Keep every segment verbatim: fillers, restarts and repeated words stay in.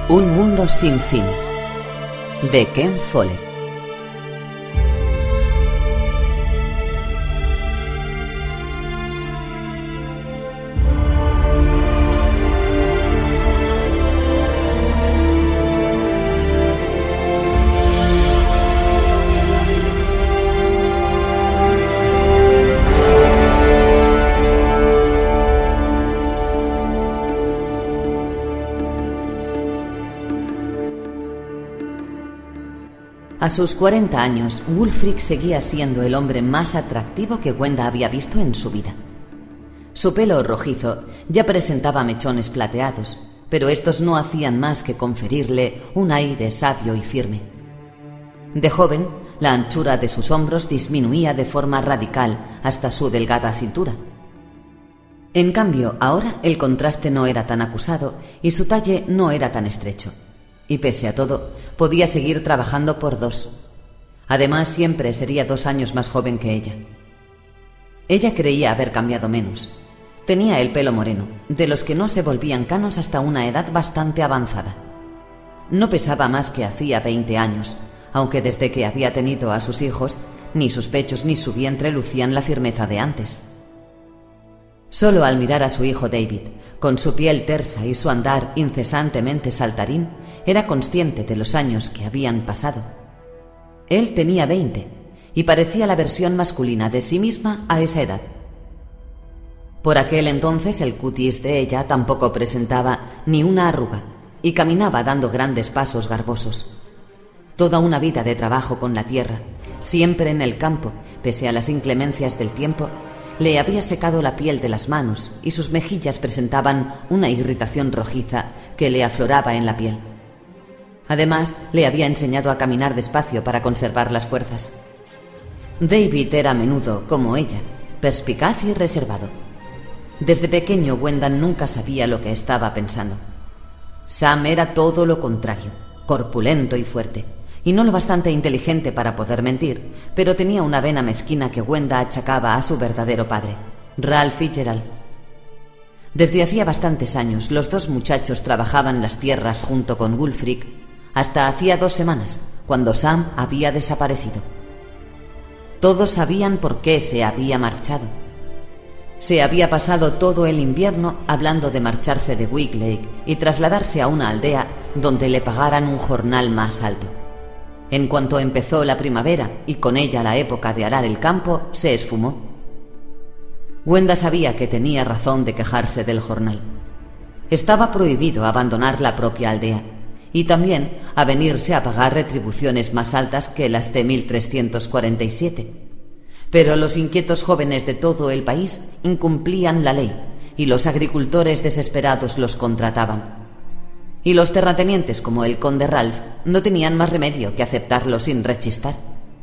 Un mundo sin fin, de Ken Follett. A sus cuarenta años, Wulfric seguía siendo el hombre más atractivo que Gwenda había visto en su vida. Su pelo rojizo ya presentaba mechones plateados, pero estos no hacían más que conferirle un aire sabio y firme. De joven, la anchura de sus hombros disminuía de forma radical hasta su delgada cintura. En cambio, ahora el contraste no era tan acusado y su talle no era tan estrecho. Y pese a todo, podía seguir trabajando por dos. Además, siempre sería dos años más joven que ella. Ella creía haber cambiado menos. Tenía el pelo moreno, de los que no se volvían canos hasta una edad bastante avanzada. No pesaba más que hacía veinte años, aunque desde que había tenido a sus hijos, ni sus pechos ni su vientre lucían la firmeza de antes. Solo al mirar a su hijo David, con su piel tersa y su andar incesantemente saltarín, era consciente de los años que habían pasado. Él tenía veinte y parecía la versión masculina de sí misma a esa edad. Por aquel entonces el cutis de ella tampoco presentaba ni una arruga y caminaba dando grandes pasos garbosos. Toda una vida de trabajo con la tierra, siempre en el campo, pese a las inclemencias del tiempo, le había secado la piel de las manos y sus mejillas presentaban una irritación rojiza que le afloraba en la piel. Además, le había enseñado a caminar despacio para conservar las fuerzas. David era a menudo, como ella, perspicaz y reservado. Desde pequeño, Gwenda nunca sabía lo que estaba pensando. Sam era todo lo contrario, corpulento y fuerte, y no lo bastante inteligente para poder mentir, pero tenía una vena mezquina que Gwenda achacaba a su verdadero padre, Ralph Fitzgerald. Desde hacía bastantes años, los dos muchachos trabajaban las tierras junto con Wulfric, hasta hacía dos semanas, cuando Sam había desaparecido. Todos sabían por qué se había marchado. Se había pasado todo el invierno hablando de marcharse de Wicklake y trasladarse a una aldea donde le pagaran un jornal más alto. En cuanto empezó la primavera y con ella la época de arar el campo, se esfumó. Gwenda sabía que tenía razón de quejarse del jornal. Estaba prohibido abandonar la propia aldea y también avenirse a pagar retribuciones más altas que las de mil trescientos cuarenta y siete. Pero los inquietos jóvenes de todo el país incumplían la ley y los agricultores desesperados los contrataban. Y los terratenientes como el conde Ralph no tenían más remedio que aceptarlo sin rechistar.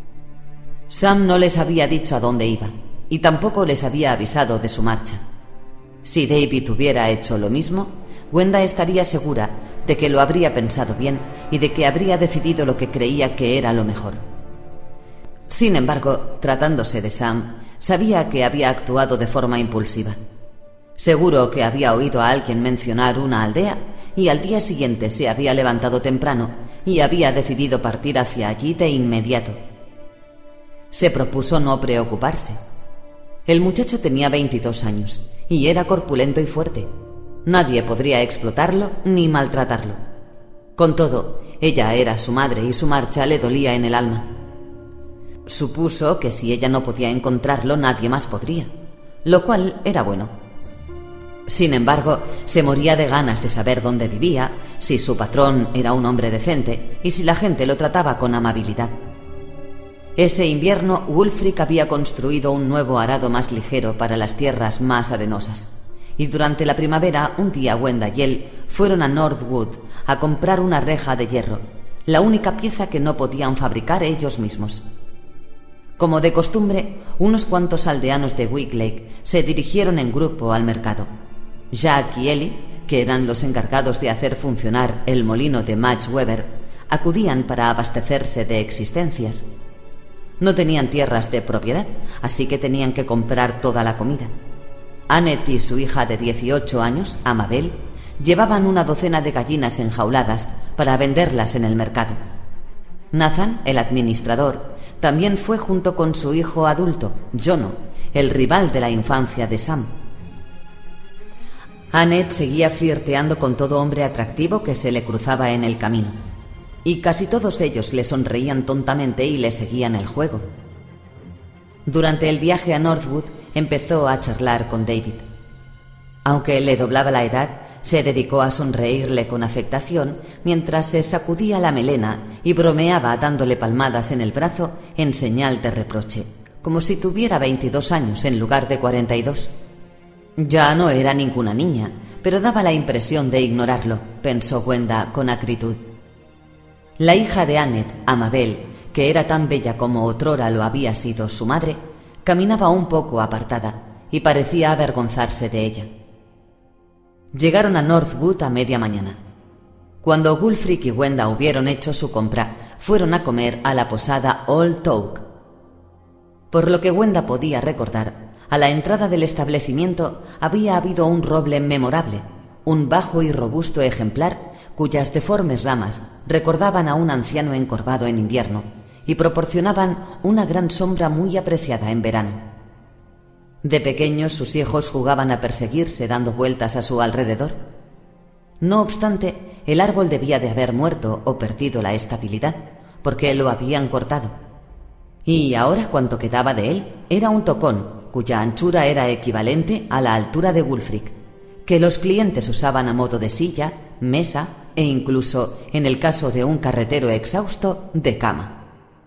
Sam no les había dicho a dónde iba y tampoco les había avisado de su marcha. Si David hubiera hecho lo mismo, Gwenda estaría segura de que lo habría pensado bien y de que habría decidido lo que creía que era lo mejor. Sin embargo, tratándose de Sam, sabía que había actuado de forma impulsiva. Seguro que había oído a alguien mencionar una aldea y al día siguiente se había levantado temprano y había decidido partir hacia allí de inmediato. Se propuso no preocuparse. El muchacho tenía veintidós años y era corpulento y fuerte. Nadie podría explotarlo ni maltratarlo. Con todo, ella era su madre y su marcha le dolía en el alma. Supuso que si ella no podía encontrarlo, nadie más podría, lo cual era bueno. Sin embargo, se moría de ganas de saber dónde vivía, si su patrón era un hombre decente y si la gente lo trataba con amabilidad. Ese invierno, Wulfric había construido un nuevo arado más ligero para las tierras más arenosas. Y durante la primavera, un día Gwenda y él fueron a Northwood a comprar una reja de hierro, la única pieza que no podían fabricar ellos mismos. Como de costumbre, unos cuantos aldeanos de Wicklake se dirigieron en grupo al mercado. Jack y Ellie, que eran los encargados de hacer funcionar el molino de Madge Weber, acudían para abastecerse de existencias. No tenían tierras de propiedad, así que tenían que comprar toda la comida. Annette y su hija de dieciocho años, Amabel, llevaban una docena de gallinas enjauladas para venderlas en el mercado. Nathan, el administrador, también fue junto con su hijo adulto, Jono, el rival de la infancia de Sam. Annette seguía flirteando con todo hombre atractivo que se le cruzaba en el camino, y casi todos ellos le sonreían tontamente y le seguían el juego. Durante el viaje a Northwood empezó a charlar con David. Aunque le doblaba la edad, se dedicó a sonreírle con afectación mientras se sacudía la melena y bromeaba dándole palmadas en el brazo en señal de reproche, como si tuviera veintidós años en lugar de cuarenta y dos. Ya no era ninguna niña, pero daba la impresión de ignorarlo, pensó Gwenda con acritud. La hija de Annette, Amabel, que era tan bella como otrora lo había sido su madre, caminaba un poco apartada y parecía avergonzarse de ella. Llegaron a Northwood a media mañana. Cuando Wulfric y Gwenda hubieron hecho su compra, fueron a comer a la posada Old Oak. Por lo que Gwenda podía recordar, a la entrada del establecimiento había habido un roble memorable, un bajo y robusto ejemplar cuyas deformes ramas recordaban a un anciano encorvado en invierno y proporcionaban una gran sombra muy apreciada en verano. De pequeños sus hijos jugaban a perseguirse dando vueltas a su alrededor. No obstante, el árbol debía de haber muerto o perdido la estabilidad, porque lo habían cortado. Y ahora cuanto quedaba de él era un tocón, cuya anchura era equivalente a la altura de Wulfric, que los clientes usaban a modo de silla, mesa e incluso, en el caso de un carretero exhausto, de cama.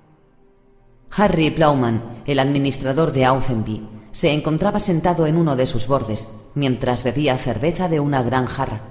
Harry Plowman, el administrador de Auzenby, se encontraba sentado en uno de sus bordes, mientras bebía cerveza de una gran jarra.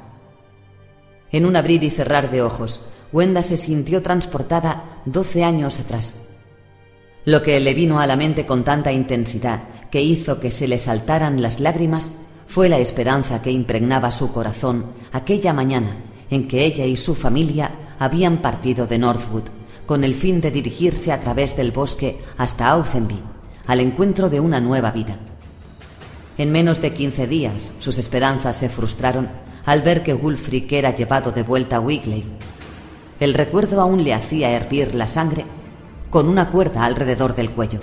En un abrir y cerrar de ojos, Gwenda se sintió transportada doce años atrás. Lo que le vino a la mente con tanta intensidad que hizo que se le saltaran las lágrimas fue la esperanza que impregnaba su corazón aquella mañana en que ella y su familia habían partido de Northwood con el fin de dirigirse a través del bosque hasta Auzenby, al encuentro de una nueva vida. En menos de quince días sus esperanzas se frustraron al ver que Wulfric era llevado de vuelta a Wickley. El recuerdo aún le hacía hervir la sangre con una cuerda alrededor del cuello.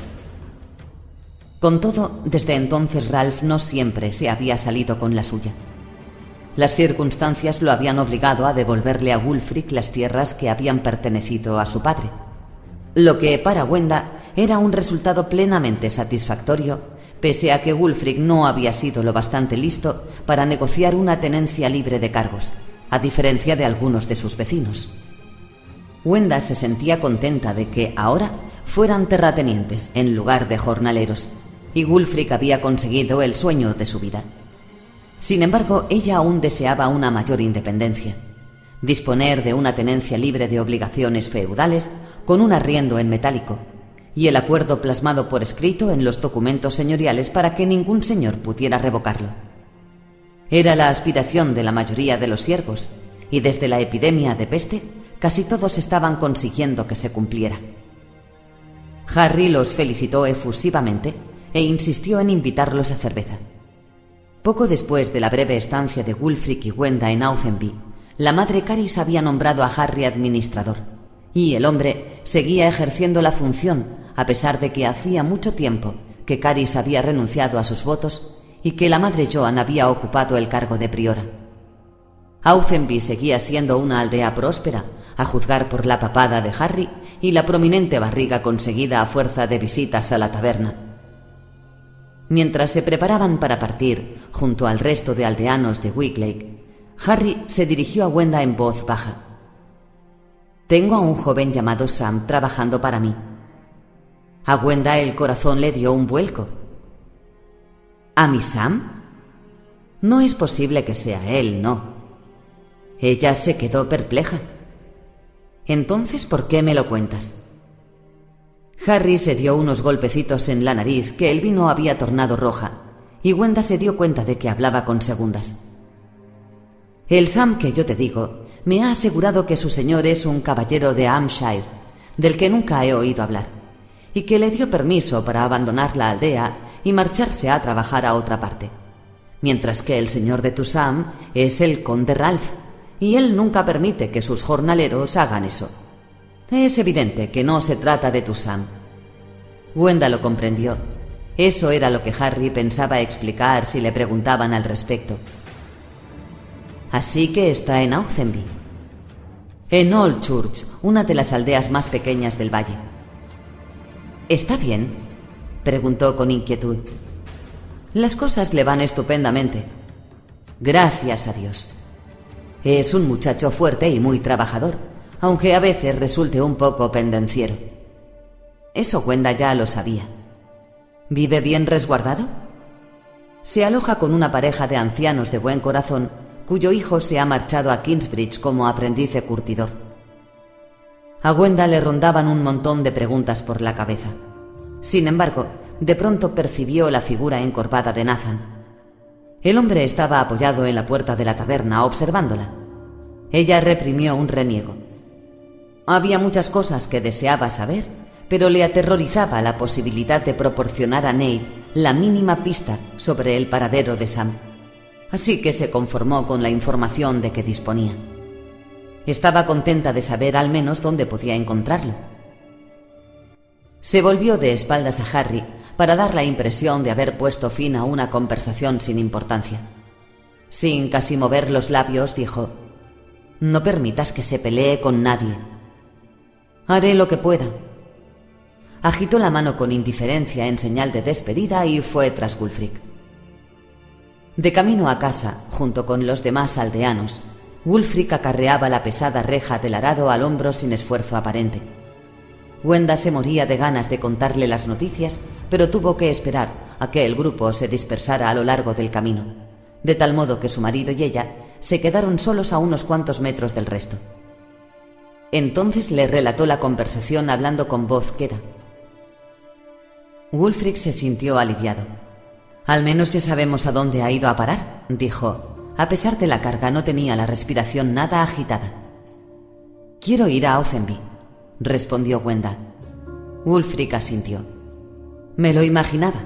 Con todo, desde entonces Ralph no siempre se había salido con la suya. Las circunstancias lo habían obligado a devolverle a Wulfric las tierras que habían pertenecido a su padre, lo que para Gwenda era un resultado plenamente satisfactorio, pese a que Wulfric no había sido lo bastante listo para negociar una tenencia libre de cargos, a diferencia de algunos de sus vecinos. Gwenda se sentía contenta de que ahora fueran terratenientes en lugar de jornaleros, y Wulfric había conseguido el sueño de su vida. Sin embargo, ella aún deseaba una mayor independencia, disponer de una tenencia libre de obligaciones feudales con un arriendo en metálico, y el acuerdo plasmado por escrito en los documentos señoriales para que ningún señor pudiera revocarlo. Era la aspiración de la mayoría de los siervos, y desde la epidemia de peste casi todos estaban consiguiendo que se cumpliera. Harry los felicitó efusivamente e insistió en invitarlos a cerveza. Poco después de la breve estancia de Wulfric y Gwenda en Auzenby, la madre Caris había nombrado a Harry administrador, y el hombre seguía ejerciendo la función a pesar de que hacía mucho tiempo que Caris había renunciado a sus votos y que la madre Joan había ocupado el cargo de priora. Auzenby seguía siendo una aldea próspera, a juzgar por la papada de Harry y la prominente barriga conseguida a fuerza de visitas a la taberna. Mientras se preparaban para partir, junto al resto de aldeanos de Wicklake, Harry se dirigió a Gwenda en voz baja. «Tengo a un joven llamado Sam trabajando para mí». A Gwenda el corazón le dio un vuelco. ¿A mi Sam? No es posible que sea él, no. Ella se quedó perpleja. «Entonces, ¿por qué me lo cuentas?» Harry se dio unos golpecitos en la nariz que el vino había tornado roja, y Gwenda se dio cuenta de que hablaba con segundas. «El Sam que yo te digo me ha asegurado que su señor es un caballero de Hampshire, del que nunca he oído hablar, y que le dio permiso para abandonar la aldea y marcharse a trabajar a otra parte. mientras que el señor de Tusam es el conde Ralph, y él nunca permite que sus jornaleros hagan eso. Es evidente que no se trata de Tusam. Gwenda lo comprendió. Eso era lo que Harry pensaba explicar si le preguntaban al respecto. Así que está en Auchenby. En Old Church, una de las aldeas más pequeñas del valle. ¿Está bien?, preguntó con inquietud. Las cosas le van estupendamente. Gracias a Dios. Es un muchacho fuerte y muy trabajador, aunque a veces resulte un poco pendenciero. Eso Gwenda ya lo sabía. ¿Vive bien resguardado? Se aloja con una pareja de ancianos de buen corazón, cuyo hijo se ha marchado a Kingsbridge como aprendiz de curtidor. A Gwenda le rondaban un montón de preguntas por la cabeza. Sin embargo, de pronto percibió la figura encorvada de Nathan. El hombre estaba apoyado en la puerta de la taberna observándola. Ella reprimió un reniego. Había muchas cosas que deseaba saber, pero le aterrorizaba la posibilidad de proporcionar a Nate la mínima pista sobre el paradero de Sam. Así que se conformó con la información de que disponía. Estaba contenta de saber al menos dónde podía encontrarlo. Se volvió de espaldas a Harry para dar la impresión de haber puesto fin a una conversación sin importancia. Sin casi mover los labios, dijo: «No permitas que se pelee con nadie». «Haré lo que pueda». Agitó la mano con indiferencia en señal de despedida y fue tras Wulfric. De camino a casa, junto con los demás aldeanos, Wulfric acarreaba la pesada reja del arado al hombro sin esfuerzo aparente. Gwenda se moría de ganas de contarle las noticias, pero tuvo que esperar a que el grupo se dispersara a lo largo del camino, de tal modo que su marido y ella se quedaron solos a unos cuantos metros del resto. Entonces le relató la conversación hablando con voz queda. Wulfric se sintió aliviado. «Al menos ya sabemos a dónde ha ido a parar», dijo. A pesar de la carga, no tenía la respiración nada agitada. «Quiero ir a Auchenby», respondió Gwenda. Wulfric asintió. «Me lo imaginaba».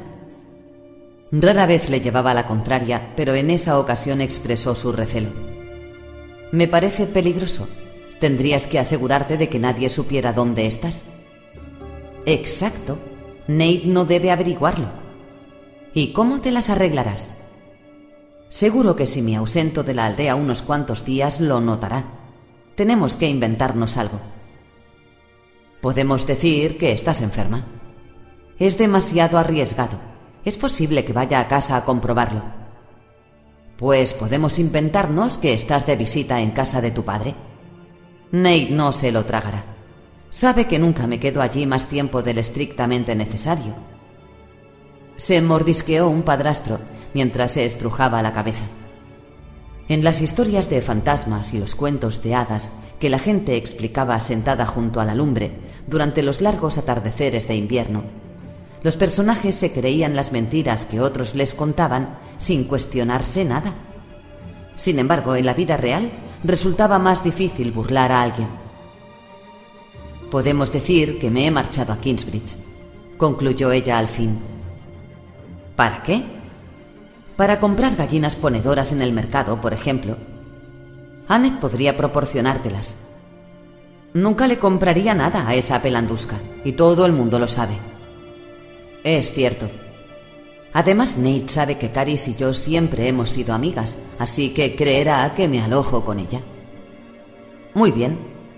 Rara vez le llevaba la contraria, pero en esa ocasión expresó su recelo. «Me parece peligroso. Tendrías que asegurarte de que nadie supiera dónde estás». «Exacto. Nate no debe averiguarlo». «¿Y cómo te las arreglarás?» «Seguro que si me ausento de la aldea unos cuantos días lo notará. Tenemos que inventarnos algo». «Podemos decir que estás enferma». «Es demasiado arriesgado. Es posible que vaya a casa a comprobarlo». «Pues podemos inventarnos que estás de visita en casa de tu padre». «Nate no se lo tragará. Sabe que nunca me quedo allí más tiempo del estrictamente necesario». Se mordisqueó un padrastro mientras se estrujaba la cabeza. En las historias de fantasmas y los cuentos de hadas que la gente explicaba sentada junto a la lumbre durante los largos atardeceres de invierno, los personajes se creían las mentiras que otros les contaban sin cuestionarse nada. Sin embargo, en la vida real resultaba más difícil burlar a alguien. «Podemos decir que me he marchado a Kingsbridge», concluyó ella al fin. «¿Para qué?» «Para comprar gallinas ponedoras en el mercado, por ejemplo. Annette podría proporcionártelas». «Nunca le compraría nada a esa pelandusca, y todo el mundo lo sabe». «Es cierto. Además, Nate sabe que Caris y yo siempre hemos sido amigas, así que creerá que me alojo con ella». «Muy bien».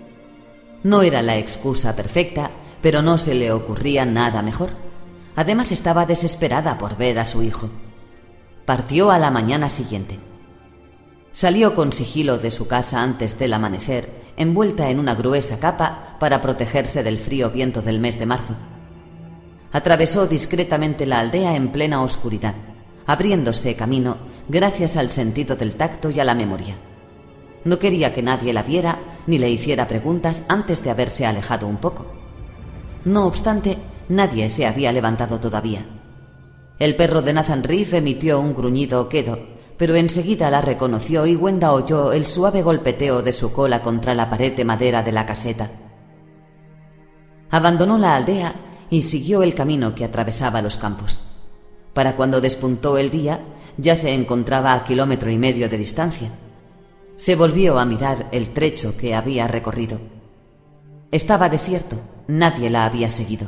No era la excusa perfecta, pero no se le ocurría nada mejor. Además, estaba desesperada por ver a su hijo. Partió a la mañana siguiente. Salió con sigilo de su casa antes del amanecer, envuelta en una gruesa capa para protegerse del frío viento del mes de marzo. Atravesó discretamente la aldea en plena oscuridad, abriéndose camino gracias al sentido del tacto y a la memoria. No quería que nadie la viera ni le hiciera preguntas antes de haberse alejado un poco. No obstante, nadie se había levantado todavía. El perro de Nathan Reeve emitió un gruñido quedo, pero enseguida la reconoció y Gwenda oyó el suave golpeteo de su cola contra la pared de madera de la caseta. Abandonó la aldea y siguió el camino que atravesaba los campos. Para cuando despuntó el día, ya se encontraba a kilómetro y medio de distancia. Se volvió a mirar el trecho que había recorrido. Estaba desierto, nadie la había seguido.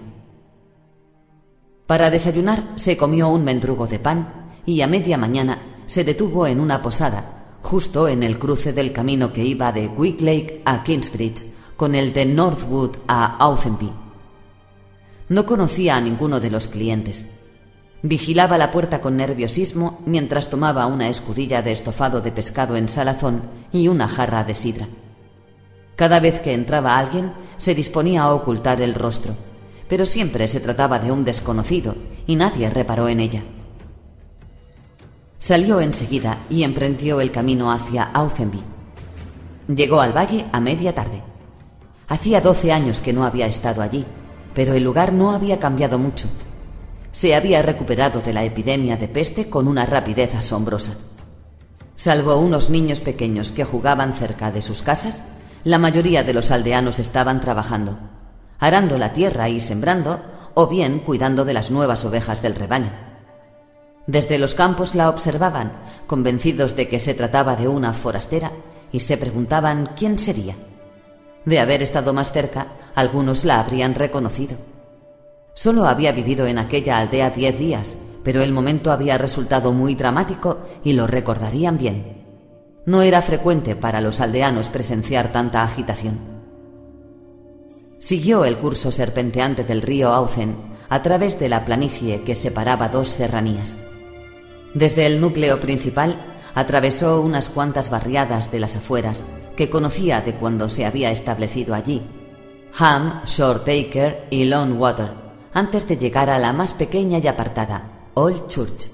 Para desayunar se comió un mendrugo de pan y a media mañana se detuvo en una posada, justo en el cruce del camino que iba de Wicklake a Kingsbridge con el de Northwood a Auchenby. No conocía a ninguno de los clientes. Vigilaba la puerta con nerviosismo mientras tomaba una escudilla de estofado de pescado en salazón y una jarra de sidra. Cada vez que entraba alguien se disponía a ocultar el rostro, pero siempre se trataba de un desconocido y nadie reparó en ella. Salió enseguida y emprendió el camino hacia Auchenby. Llegó al valle a media tarde. Hacía doce años que no había estado allí, pero el lugar no había cambiado mucho. Se había recuperado de la epidemia de peste con una rapidez asombrosa. Salvo unos niños pequeños que jugaban cerca de sus casas, la mayoría de los aldeanos estaban trabajando, arando la tierra y sembrando, o bien cuidando de las nuevas ovejas del rebaño. Desde los campos la observaban, convencidos de que se trataba de una forastera, y se preguntaban quién sería. De haber estado más cerca, algunos la habrían reconocido. Solo había vivido en aquella aldea diez días, pero el momento había resultado muy dramático y lo recordarían bien. No era frecuente para los aldeanos presenciar tanta agitación. Siguió el curso serpenteante del río Aucen a través de la planicie que separaba dos serranías. Desde el núcleo principal atravesó unas cuantas barriadas de las afueras que conocía de cuando se había establecido allí: Ham, Shortacre y Lone Water, antes de llegar a la más pequeña y apartada, Old Church.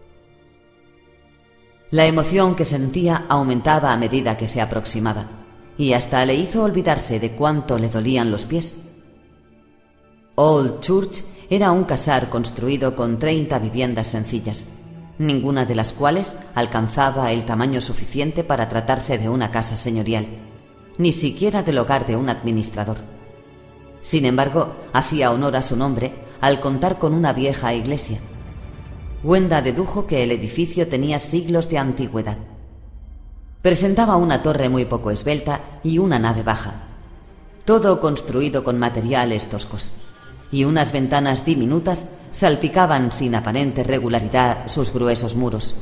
La emoción que sentía aumentaba a medida que se aproximaba, y hasta le hizo olvidarse de cuánto le dolían los pies. Old Church era un casar construido con treinta viviendas sencillas, ninguna de las cuales alcanzaba el tamaño suficiente para tratarse de una casa señorial, ni siquiera del hogar de un administrador. Sin embargo, hacía honor a su nombre al contar con una vieja iglesia. Wenda dedujo que el edificio tenía siglos de antigüedad. Presentaba una torre muy poco esbelta y una nave baja, todo construido con materiales toscos, y unas ventanas diminutas salpicaban sin aparente regularidad sus gruesos muros.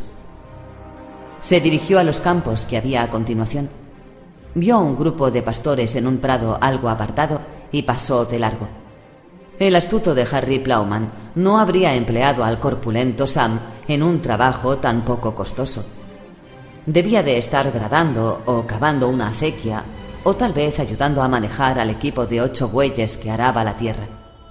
Se dirigió a los campos que había a continuación. Vio a un grupo de pastores en un prado algo apartado y pasó de largo. El astuto de Harry Plowman no habría empleado al corpulento Sam en un trabajo tan poco costoso. Debía de estar gradando o cavando una acequia, o tal vez ayudando a manejar al equipo de ocho bueyes que araba la tierra.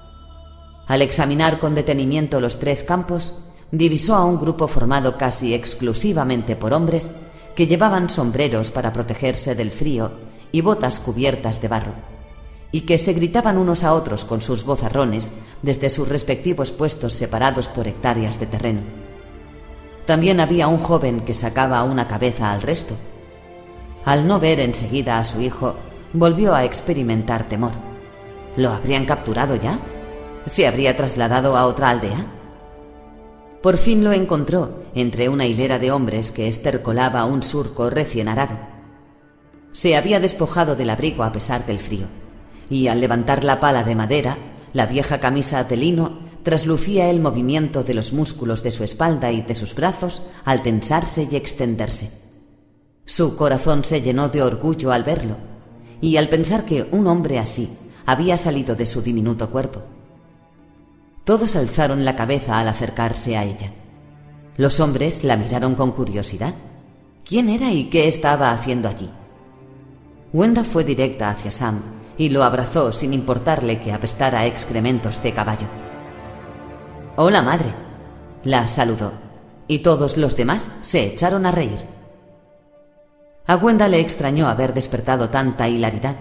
Al examinar con detenimiento los tres campos, divisó a un grupo formado casi exclusivamente por hombres que llevaban sombreros para protegerse del frío y botas cubiertas de barro, y que se gritaban unos a otros con sus vozarrones desde sus respectivos puestos separados por hectáreas de terreno. También había un joven que sacaba una cabeza al resto. Al no ver enseguida a su hijo, volvió a experimentar temor. ¿Lo habrían capturado ya? ¿Se habría trasladado a otra aldea? Por fin lo encontró entre una hilera de hombres que estercolaba un surco recién arado. Se había despojado del abrigo a pesar del frío, y al levantar la pala de madera, la vieja camisa de lino traslucía el movimiento de los músculos de su espalda y de sus brazos al tensarse y extenderse. Su corazón se llenó de orgullo al verlo, y al pensar que un hombre así había salido de su diminuto cuerpo. Todos alzaron la cabeza al acercarse a ella. Los hombres la miraron con curiosidad. ¿Quién era y qué estaba haciendo allí? Wenda fue directa hacia Sam y lo abrazó sin importarle que apestara excrementos de caballo. «Hola, madre», la saludó, y todos los demás se echaron a reír. A Wenda le extrañó haber despertado tanta hilaridad.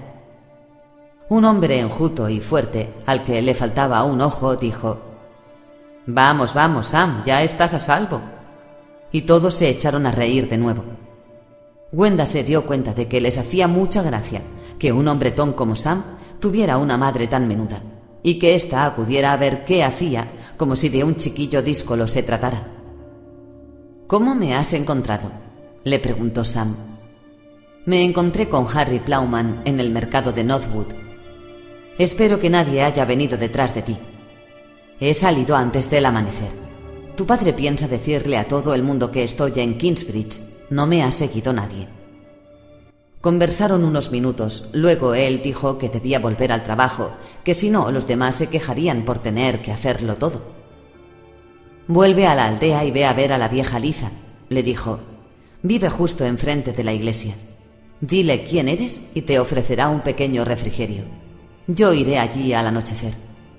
Un hombre enjuto y fuerte, al que le faltaba un ojo, dijo: «Vamos, vamos, Sam, ya estás a salvo». Y todos se echaron a reír de nuevo. Wenda se dio cuenta de que les hacía mucha gracia que un hombretón como Sam tuviera una madre tan menuda, y que ésta acudiera a ver qué hacía, como si de un chiquillo díscolo se tratara. ¿Cómo me has encontrado?, le preguntó Sam. Me encontré con Harry Plowman en el mercado de Northwood. Espero que nadie haya venido detrás de ti. He salido antes del amanecer. Tu padre piensa decirle a todo el mundo que estoy en Kingsbridge. No me ha seguido nadie. Conversaron unos minutos. Luego él dijo que debía volver al trabajo, que si no los demás se quejarían por tener que hacerlo todo. Vuelve a la aldea y ve a ver a la vieja Liza, le dijo. Vive justo enfrente de la iglesia. Dile quién eres y te ofrecerá un pequeño refrigerio. Yo iré allí al anochecer.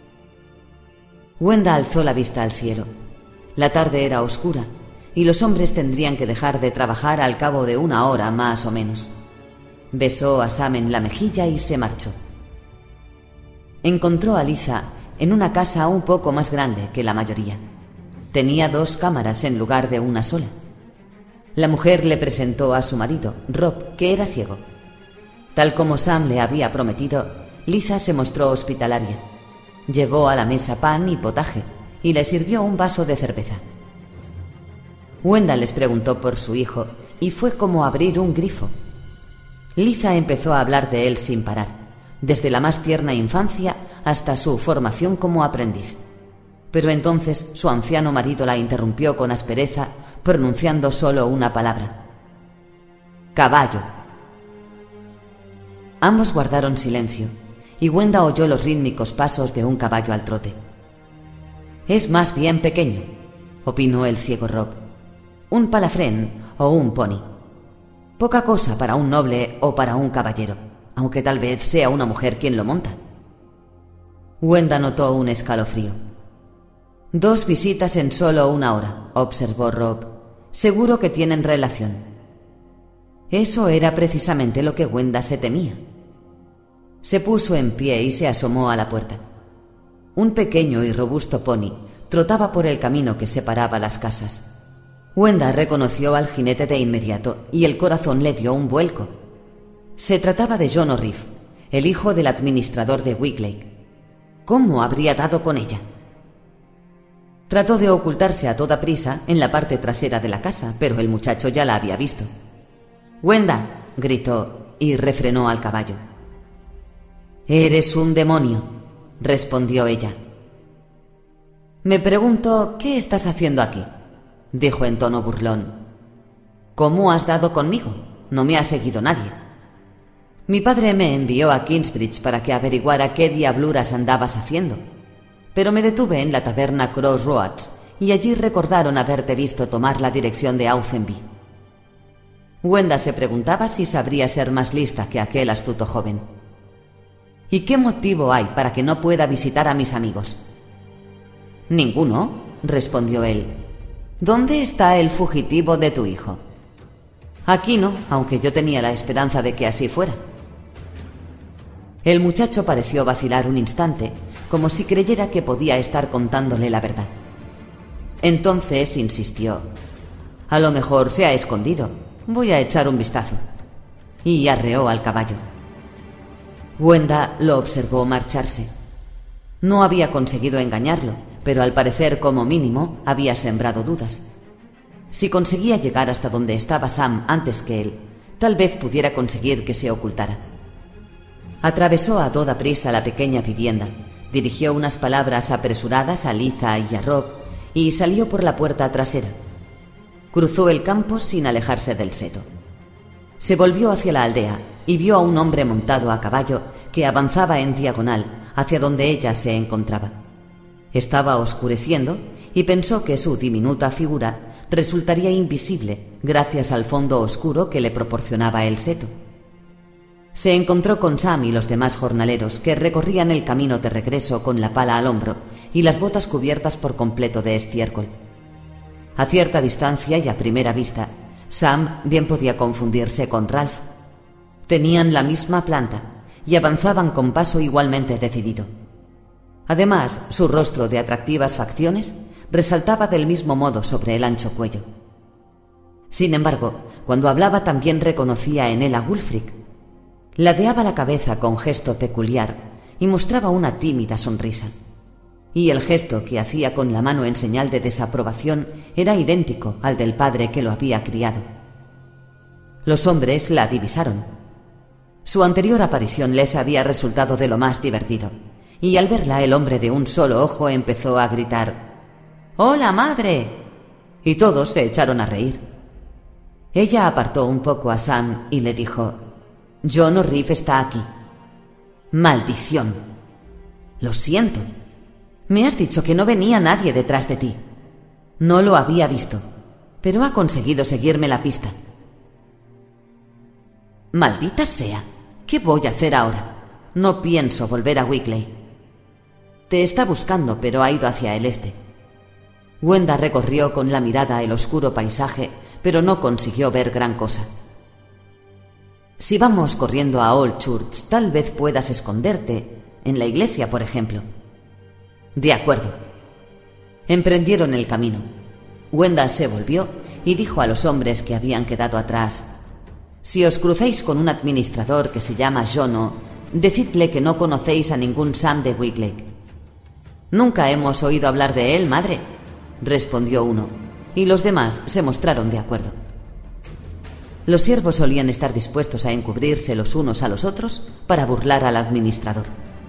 Wenda alzó la vista al cielo. La tarde era oscura y los hombres tendrían que dejar de trabajar al cabo de una hora más o menos. Besó a Sam en la mejilla y se marchó. Encontró a Liza en una casa un poco más grande que la mayoría. Tenía dos cámaras en lugar de una sola. La mujer le presentó a su marido, Rob, que era ciego. Tal como Sam le había prometido, Liza se mostró hospitalaria. Llevó a la mesa pan y potaje y le sirvió un vaso de cerveza. Wenda les preguntó por su hijo y fue como abrir un grifo. Liza empezó a hablar de él sin parar, desde la más tierna infancia hasta su formación como aprendiz. Pero entonces su anciano marido la interrumpió con aspereza, pronunciando solo una palabra: caballo. Ambos guardaron silencio, y Wenda oyó los rítmicos pasos de un caballo al trote. Es más bien pequeño, opinó el ciego Rob. Un palafrén o un pony. Poca cosa para un noble o para un caballero, aunque tal vez sea una mujer quien lo monta. Wenda notó un escalofrío. Dos visitas en solo una hora, observó Rob. Seguro que tienen relación. Eso era precisamente lo que Wenda se temía. Se puso en pie y se asomó a la puerta. Un pequeño y robusto pony trotaba por el camino que separaba las casas. Wenda reconoció al jinete de inmediato y el corazón le dio un vuelco. Se trataba de John O'Reilly, el hijo del administrador de Wicklake. ¿Cómo habría dado con ella? Trató de ocultarse a toda prisa en la parte trasera de la casa, pero el muchacho ya la había visto. «Wenda», gritó y refrenó al caballo. «Eres un demonio», respondió ella. «Me pregunto, ¿qué estás haciendo aquí?», dijo en tono burlón. «¿Cómo has dado conmigo? No me ha seguido nadie. Mi padre me envió a Kingsbridge para que averiguara qué diabluras andabas haciendo. Pero me detuve en la taberna Crossroads y allí recordaron haberte visto tomar la dirección de Auzenby». Wenda se preguntaba si sabría ser más lista que aquel astuto joven. «¿Y qué motivo hay para que no pueda visitar a mis amigos?». «Ninguno», respondió él. «¿Dónde está el fugitivo de tu hijo?». «Aquí no, aunque yo tenía la esperanza de que así fuera». El muchacho pareció vacilar un instante, como si creyera que podía estar contándole la verdad. Entonces insistió: «A lo mejor se ha escondido. Voy a echar un vistazo». Y arreó al caballo. Wenda lo observó marcharse. No había conseguido engañarlo, pero al parecer, como mínimo, había sembrado dudas. Si conseguía llegar hasta donde estaba Sam antes que él, tal vez pudiera conseguir que se ocultara. Atravesó a toda prisa la pequeña vivienda, dirigió unas palabras apresuradas a Liza y a Rob y salió por la puerta trasera. Cruzó el campo sin alejarse del seto. Se volvió hacia la aldea y vio a un hombre montado a caballo que avanzaba en diagonal hacia donde ella se encontraba. Estaba oscureciendo y pensó que su diminuta figura resultaría invisible gracias al fondo oscuro que le proporcionaba el seto. Se encontró con Sam y los demás jornaleros que recorrían el camino de regreso con la pala al hombro y las botas cubiertas por completo de estiércol. A cierta distancia y a primera vista, Sam bien podía confundirse con Ralph. Tenían la misma planta y avanzaban con paso igualmente decidido. Además, su rostro de atractivas facciones resaltaba del mismo modo sobre el ancho cuello. Sin embargo, cuando hablaba también reconocía en él a Wulfric. Ladeaba la cabeza con gesto peculiar y mostraba una tímida sonrisa. y el gesto que hacía con la mano en señal de desaprobación era idéntico al del padre que lo había criado. Los hombres la divisaron. Su anterior aparición les había resultado de lo más divertido, y al verla el hombre de un solo ojo empezó a gritar: «¡Hola, madre!», y todos se echaron a reír. Ella apartó un poco a Sam y le dijo: «John O'Reilly está aquí». «¡Maldición! Lo siento. Me has dicho que no venía nadie detrás de ti. No lo había visto, pero ha conseguido seguirme la pista». «Maldita sea. ¿Qué voy a hacer ahora? No pienso volver a Wickley». «Te está buscando, pero ha ido hacia el este». Wenda recorrió con la mirada el oscuro paisaje, pero no consiguió ver gran cosa. «Si vamos corriendo a Old Church, tal vez puedas esconderte, en la iglesia, por ejemplo». «De acuerdo». Emprendieron el camino. Wenda se volvió y dijo a los hombres que habían quedado atrás: «Si os cruzáis con un administrador que se llama Jono, decidle que no conocéis a ningún Sam de Wickley». «Nunca hemos oído hablar de él, madre», respondió uno, y los demás se mostraron de acuerdo. Los siervos solían estar dispuestos a encubrirse los unos a los otros para burlar al administrador.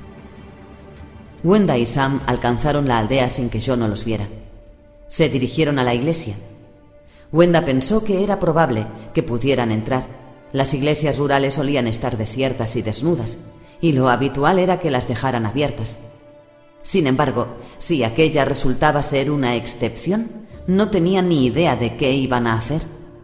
Wenda y Sam alcanzaron la aldea sin que Jono los viera. Se dirigieron a la iglesia. Wenda pensó que era probable que pudieran entrar. Las iglesias rurales solían estar desiertas y desnudas, y lo habitual era que las dejaran abiertas. Sin embargo, si aquella resultaba ser una excepción, no tenían ni idea de qué iban a hacer.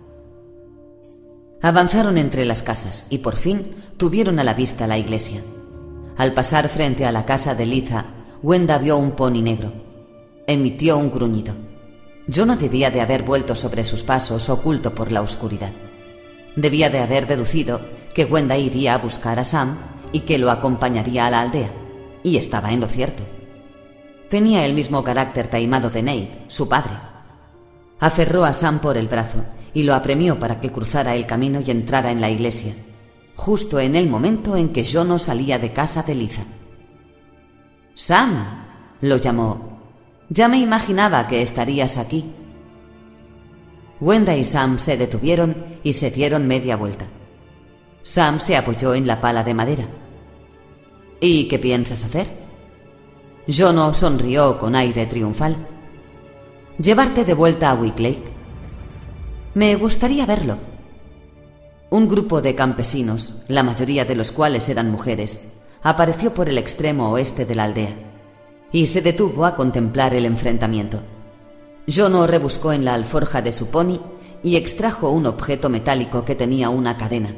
Avanzaron entre las casas y por fin tuvieron a la vista la iglesia. Al pasar frente a la casa de Liza, Wenda vio un pony negro. Emitió un gruñido. Jono debía de haber vuelto sobre sus pasos, oculto por la oscuridad. Debía de haber deducido que Wenda iría a buscar a Sam y que lo acompañaría a la aldea, y estaba en lo cierto. Tenía el mismo carácter taimado de Nate, su padre. Aferró a Sam por el brazo y lo apremió para que cruzara el camino y entrara en la iglesia, justo en el momento en que Jono salía de casa de Liza. «Sam», lo llamó, «ya me imaginaba que estarías aquí». Wenda y Sam se detuvieron y se dieron media vuelta. Sam se apoyó en la pala de madera. «¿Y qué piensas hacer?». Jono sonrió con aire triunfal. «Llevarte de vuelta a Wickley». «Me gustaría verlo». Un grupo de campesinos, la mayoría de los cuales eran mujeres, apareció por el extremo oeste de la aldea y se detuvo a contemplar el enfrentamiento. Jono rebuscó en la alforja de su pony y extrajo un objeto metálico que tenía una cadena.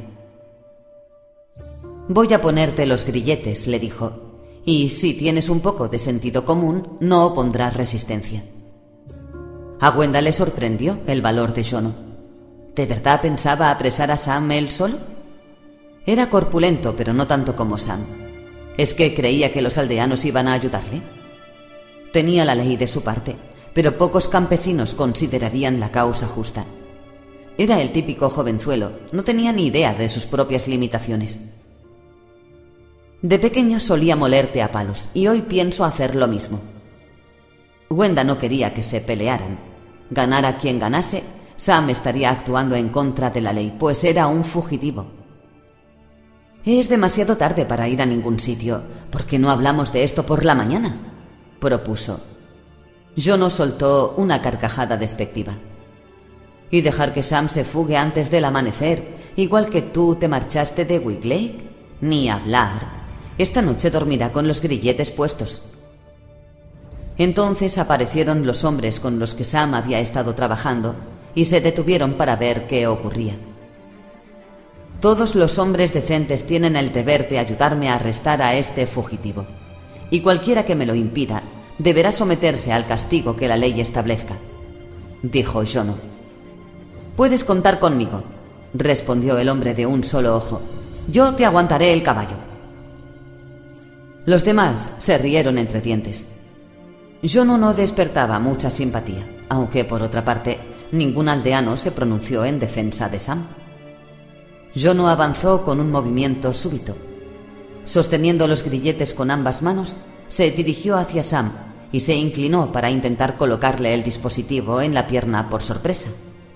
«Voy a ponerte los grilletes», le dijo, «y si tienes un poco de sentido común, no opondrás resistencia». A Wenda le sorprendió el valor de Jono. ¿De verdad pensaba apresar a Sam él solo? Era corpulento, pero no tanto como Sam. ¿Es que creía que los aldeanos iban a ayudarle? Tenía la ley de su parte, pero pocos campesinos considerarían la causa justa. Era el típico jovenzuelo, no tenía ni idea de sus propias limitaciones. «De pequeño solía molerte a palos, y hoy pienso hacer lo mismo». Wenda no quería que se pelearan. Ganara quien ganase, Sam estaría actuando en contra de la ley, pues era un fugitivo. «Es demasiado tarde para ir a ningún sitio. ¿Por qué no hablamos de esto por la mañana?», propuso. Jono soltó una carcajada despectiva. «¿Y dejar que Sam se fugue antes del amanecer, igual que tú te marchaste de Wickley? Ni hablar. Esta noche dormirá con los grilletes puestos». Entonces aparecieron los hombres con los que Sam había estado trabajando y se detuvieron para ver qué ocurría. «Todos los hombres decentes tienen el deber de ayudarme a arrestar a este fugitivo, y cualquiera que me lo impida deberá someterse al castigo que la ley establezca», dijo Jono. «Puedes contar conmigo», respondió el hombre de un solo ojo. «Yo te aguantaré el caballo». Los demás se rieron entre dientes. Jono no despertaba mucha simpatía, aunque por otra parte ningún aldeano se pronunció en defensa de Sam. Jono avanzó con un movimiento súbito. Sosteniendo los grilletes con ambas manos, se dirigió hacia Sam y se inclinó para intentar colocarle el dispositivo en la pierna por sorpresa.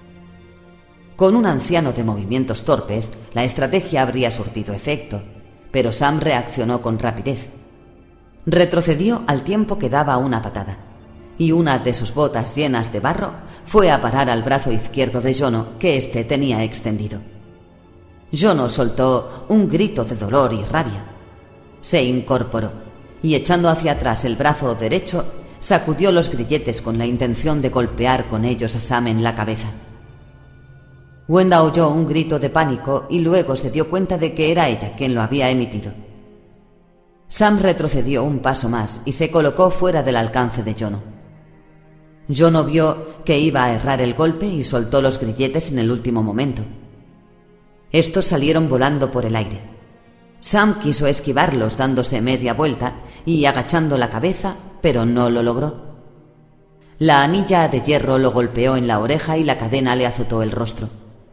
Con un anciano de movimientos torpes, la estrategia habría surtido efecto, pero Sam reaccionó con rapidez. Retrocedió al tiempo que daba una patada, y una de sus botas llenas de barro fue a parar al brazo izquierdo de Jono, que éste tenía extendido. Jono soltó un grito de dolor y rabia. Se incorporó, y echando hacia atrás el brazo derecho, sacudió los grilletes con la intención de golpear con ellos a Sam en la cabeza. Wenda oyó un grito de pánico y luego se dio cuenta de que era ella quien lo había emitido. Sam retrocedió un paso más y se colocó fuera del alcance de Jono. Jono vio que iba a errar el golpe y soltó los grilletes en el último momento. Estos salieron volando por el aire. Sam quiso esquivarlos dándose media vuelta y agachando la cabeza, pero no lo logró. La anilla de hierro lo golpeó en la oreja y la cadena le azotó el rostro.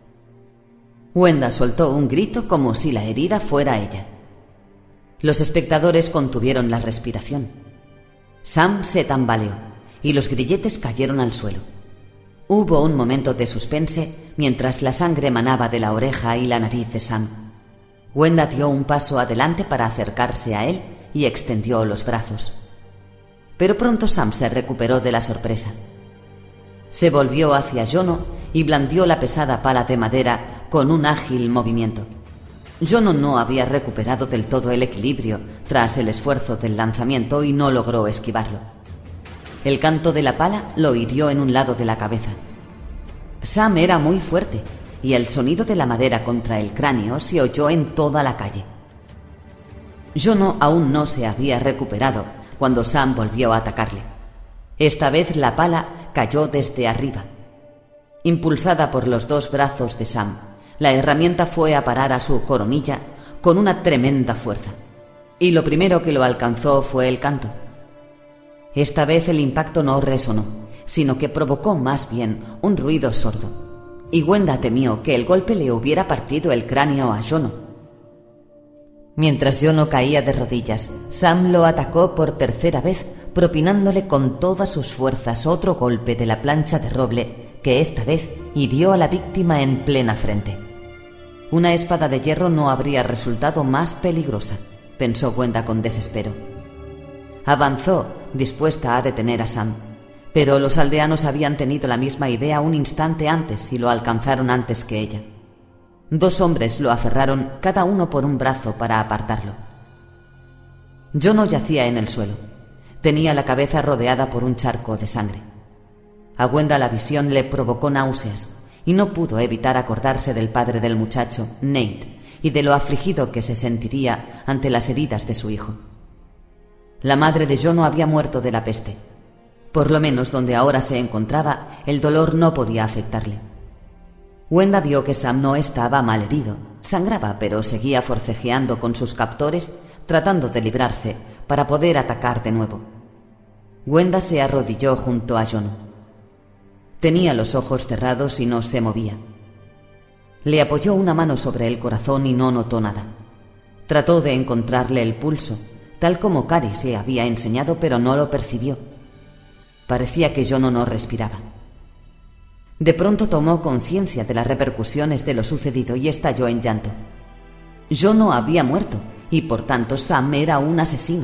Wenda soltó un grito como si la herida fuera ella. Los espectadores contuvieron la respiración. Sam se tambaleó y los grilletes cayeron al suelo. Hubo un momento de suspense mientras la sangre manaba de la oreja y la nariz de Sam. Wenda dio un paso adelante para acercarse a él y extendió los brazos. Pero pronto Sam se recuperó de la sorpresa. Se volvió hacia Jono y blandió la pesada pala de madera con un ágil movimiento. Jono no había recuperado del todo el equilibrio tras el esfuerzo del lanzamiento y no logró esquivarlo. El canto de la pala lo hirió en un lado de la cabeza. Sam era muy fuerte y el sonido de la madera contra el cráneo se oyó en toda la calle. Jono aún no se había recuperado cuando Sam volvió a atacarle. Esta vez la pala cayó desde arriba. Impulsada por los dos brazos de Sam, la herramienta fue a parar a su coronilla con una tremenda fuerza, y lo primero que lo alcanzó fue el canto. Esta vez el impacto no resonó, sino que provocó más bien un ruido sordo, y Wenda temió que el golpe le hubiera partido el cráneo a Jono. Mientras Jono caía de rodillas, Sam lo atacó por tercera vez, propinándole con todas sus fuerzas otro golpe de la plancha de roble que esta vez hirió a la víctima en plena frente. Una espada de hierro no habría resultado más peligrosa, pensó Wenda con desespero. Avanzó, dispuesta a detener a Sam, pero los aldeanos habían tenido la misma idea un instante antes y lo alcanzaron antes que ella. Dos hombres lo aferraron cada uno por un brazo para apartarlo. Jono yacía en el suelo. Tenía la cabeza rodeada por un charco de sangre. A Wenda la visión le provocó náuseas y no pudo evitar acordarse del padre del muchacho, Nate, y de lo afligido que se sentiría ante las heridas de su hijo. La madre de Jono había muerto de la peste. Por lo menos donde ahora se encontraba, el dolor no podía afectarle. Wenda vio que Sam no estaba mal herido. Sangraba, pero seguía forcejeando con sus captores, tratando de librarse para poder atacar de nuevo. Wenda se arrodilló junto a Jono. Tenía los ojos cerrados y no se movía. Le apoyó una mano sobre el corazón y no notó nada. Trató de encontrarle el pulso, tal como Caris le había enseñado, pero no lo percibió. Parecía que Jono no respiraba. De pronto tomó conciencia de las repercusiones de lo sucedido y estalló en llanto. Jono había muerto y por tanto Sam era un asesino.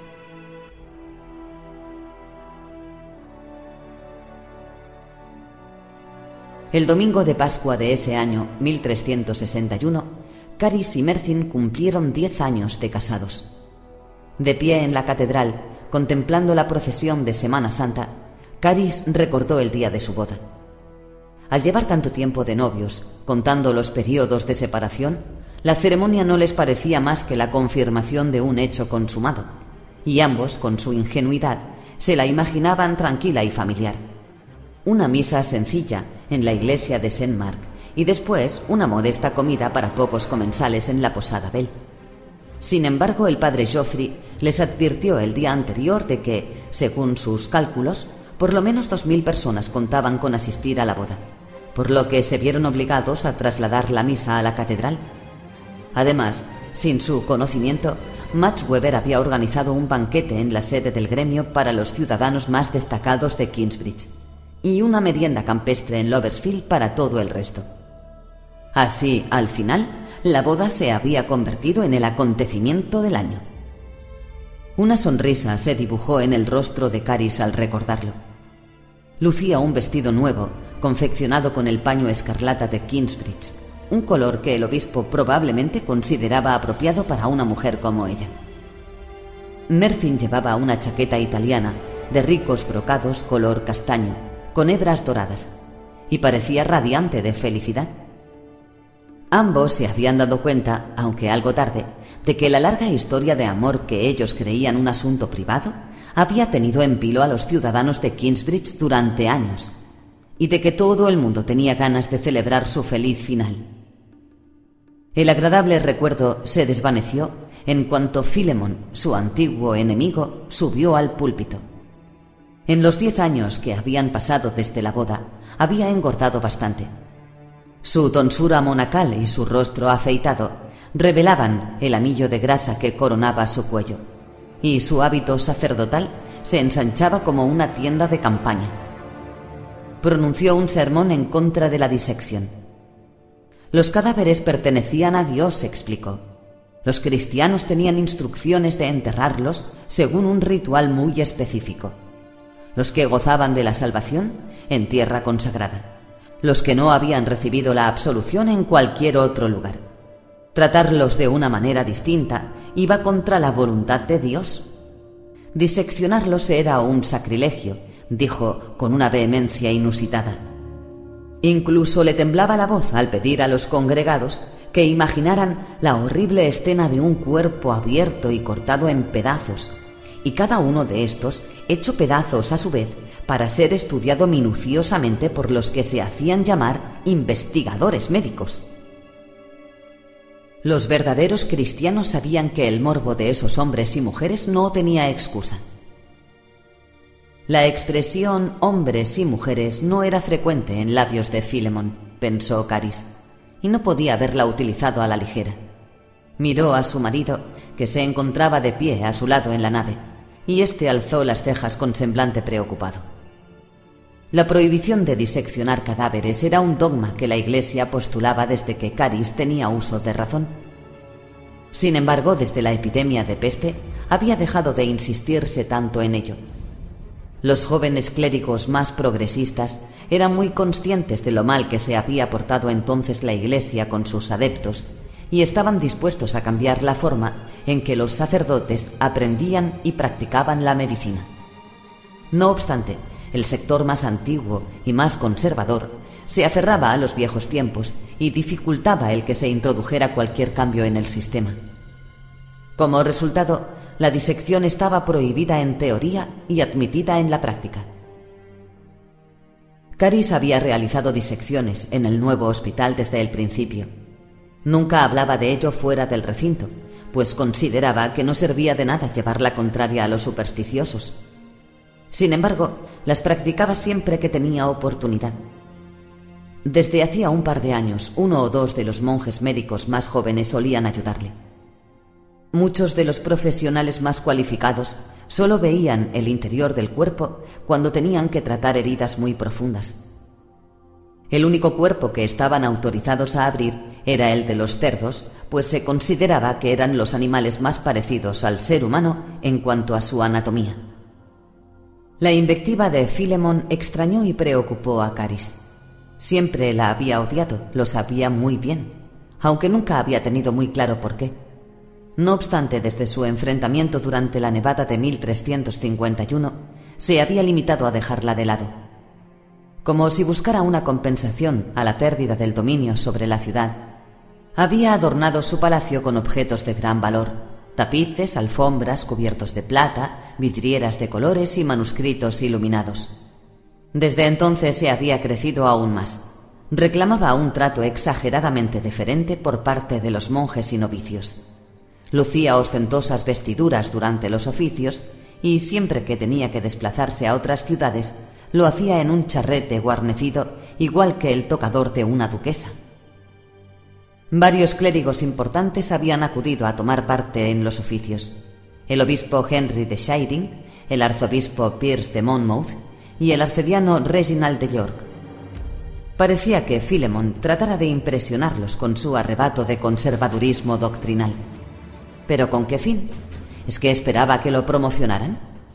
El domingo de Pascua de ese año, mil trescientos sesenta y uno, Caris y Mercin cumplieron diez años de casados. De pie en la catedral, contemplando la procesión de Semana Santa, Caris recordó el día de su boda. Al llevar tanto tiempo de novios, contando los periodos de separación, la ceremonia no les parecía más que la confirmación de un hecho consumado, y ambos, con su ingenuidad, se la imaginaban tranquila y familiar. Una misa sencilla en la iglesia de Saint-Marc y después una modesta comida para pocos comensales en la posada Bell. Sin embargo, el padre Geoffrey les advirtió el día anterior de que, según sus cálculos, por lo menos dos mil personas contaban con asistir a la boda, por lo que se vieron obligados a trasladar la misa a la catedral. Además, sin su conocimiento, Max Weber había organizado un banquete en la sede del gremio para los ciudadanos más destacados de Kingsbridge y una merienda campestre en Loversfield para todo el resto. Así, al final, la boda se había convertido en el acontecimiento del año. Una sonrisa se dibujó en el rostro de Caris al recordarlo. Lucía un vestido nuevo, confeccionado con el paño escarlata de Kingsbridge, un color que el obispo probablemente consideraba apropiado para una mujer como ella. Mervyn llevaba una chaqueta italiana de ricos brocados color castaño, con hebras doradas, y parecía radiante de felicidad. Ambos se habían dado cuenta, aunque algo tarde, de que la larga historia de amor que ellos creían un asunto privado había tenido en vilo a los ciudadanos de Kingsbridge durante años, y de que todo el mundo tenía ganas de celebrar su feliz final. El agradable recuerdo se desvaneció en cuanto Philemon, su antiguo enemigo, subió al púlpito. En los diez años que habían pasado desde la boda, había engordado bastante. Su tonsura monacal y su rostro afeitado revelaban el anillo de grasa que coronaba su cuello, y su hábito sacerdotal se ensanchaba como una tienda de campaña. Pronunció un sermón en contra de la disección. Los cadáveres pertenecían a Dios, explicó. Los cristianos tenían instrucciones de enterrarlos según un ritual muy específico. Los que gozaban de la salvación, en tierra consagrada. Los que no habían recibido la absolución en cualquier otro lugar. Tratarlos de una manera distinta iba contra la voluntad de Dios. Diseccionarlos era un sacrilegio, dijo con una vehemencia inusitada. Incluso le temblaba la voz al pedir a los congregados que imaginaran la horrible escena de un cuerpo abierto y cortado en pedazos, y cada uno de estos hecho pedazos a su vez para ser estudiado minuciosamente por los que se hacían llamar investigadores médicos. Los verdaderos cristianos sabían que el morbo de esos hombres y mujeres no tenía excusa. La expresión hombres y mujeres no era frecuente en labios de Philemon, pensó Caris, y no podía haberla utilizado a la ligera. Miró a su marido, que se encontraba de pie a su lado en la nave, y éste alzó las cejas con semblante preocupado. La prohibición de diseccionar cadáveres era un dogma que la Iglesia postulaba desde que Caris tenía uso de razón. Sin embargo, desde la epidemia de peste, había dejado de insistirse tanto en ello. Los jóvenes clérigos más progresistas eran muy conscientes de lo mal que se había portado entonces la Iglesia con sus adeptos y estaban dispuestos a cambiar la forma en que los sacerdotes aprendían y practicaban la medicina. No obstante, el sector más antiguo y más conservador se aferraba a los viejos tiempos y dificultaba el que se introdujera cualquier cambio en el sistema. Como resultado, la disección estaba prohibida en teoría y admitida en la práctica. Caris había realizado disecciones en el nuevo hospital desde el principio. Nunca hablaba de ello fuera del recinto, pues consideraba que no servía de nada llevar la contraria a los supersticiosos. Sin embargo, las practicaba siempre que tenía oportunidad. Desde hacía un par de años, uno o dos de los monjes médicos más jóvenes solían ayudarle. Muchos de los profesionales más cualificados solo veían el interior del cuerpo cuando tenían que tratar heridas muy profundas. El único cuerpo que estaban autorizados a abrir era el de los cerdos, pues se consideraba que eran los animales más parecidos al ser humano en cuanto a su anatomía. La invectiva de Philemon extrañó y preocupó a Caris. Siempre la había odiado, lo sabía muy bien, aunque nunca había tenido muy claro por qué. No obstante, desde su enfrentamiento durante la nevada de mil trescientos cincuenta y uno, se había limitado a dejarla de lado. Como si buscara una compensación a la pérdida del dominio sobre la ciudad, había adornado su palacio con objetos de gran valor: tapices, alfombras cubiertos de plata, vidrieras de colores y manuscritos iluminados. Desde entonces se había crecido aún más. Reclamaba un trato exageradamente deferente por parte de los monjes y novicios. Lucía ostentosas vestiduras durante los oficios y siempre que tenía que desplazarse a otras ciudades lo hacía en un charrete guarnecido igual que el tocador de una duquesa. Varios clérigos importantes habían acudido a tomar parte en los oficios. El obispo Henry de Shiring, el arzobispo Piers de Monmouth y el arcediano Reginald de York. Parecía que Philemon tratara de impresionarlos con su arrebato de conservadurismo doctrinal. ¿Pero con qué fin? ¿Es que esperaba que lo promocionaran?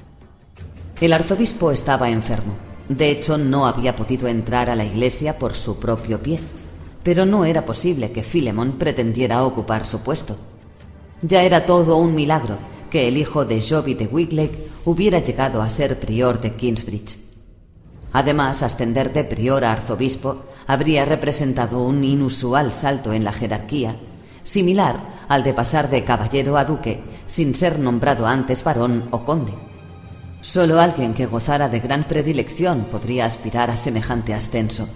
El arzobispo estaba enfermo. De hecho, no había podido entrar a la iglesia por su propio pie. Pero no era posible que Philemon pretendiera ocupar su puesto. Ya era todo un milagro que el hijo de Joby de Wigleg hubiera llegado a ser prior de Kingsbridge. Además, ascender de prior a arzobispo habría representado un inusual salto en la jerarquía, similar al de pasar de caballero a duque sin ser nombrado antes barón o conde. Solo alguien que gozara de gran predilección podría aspirar a semejante ascenso.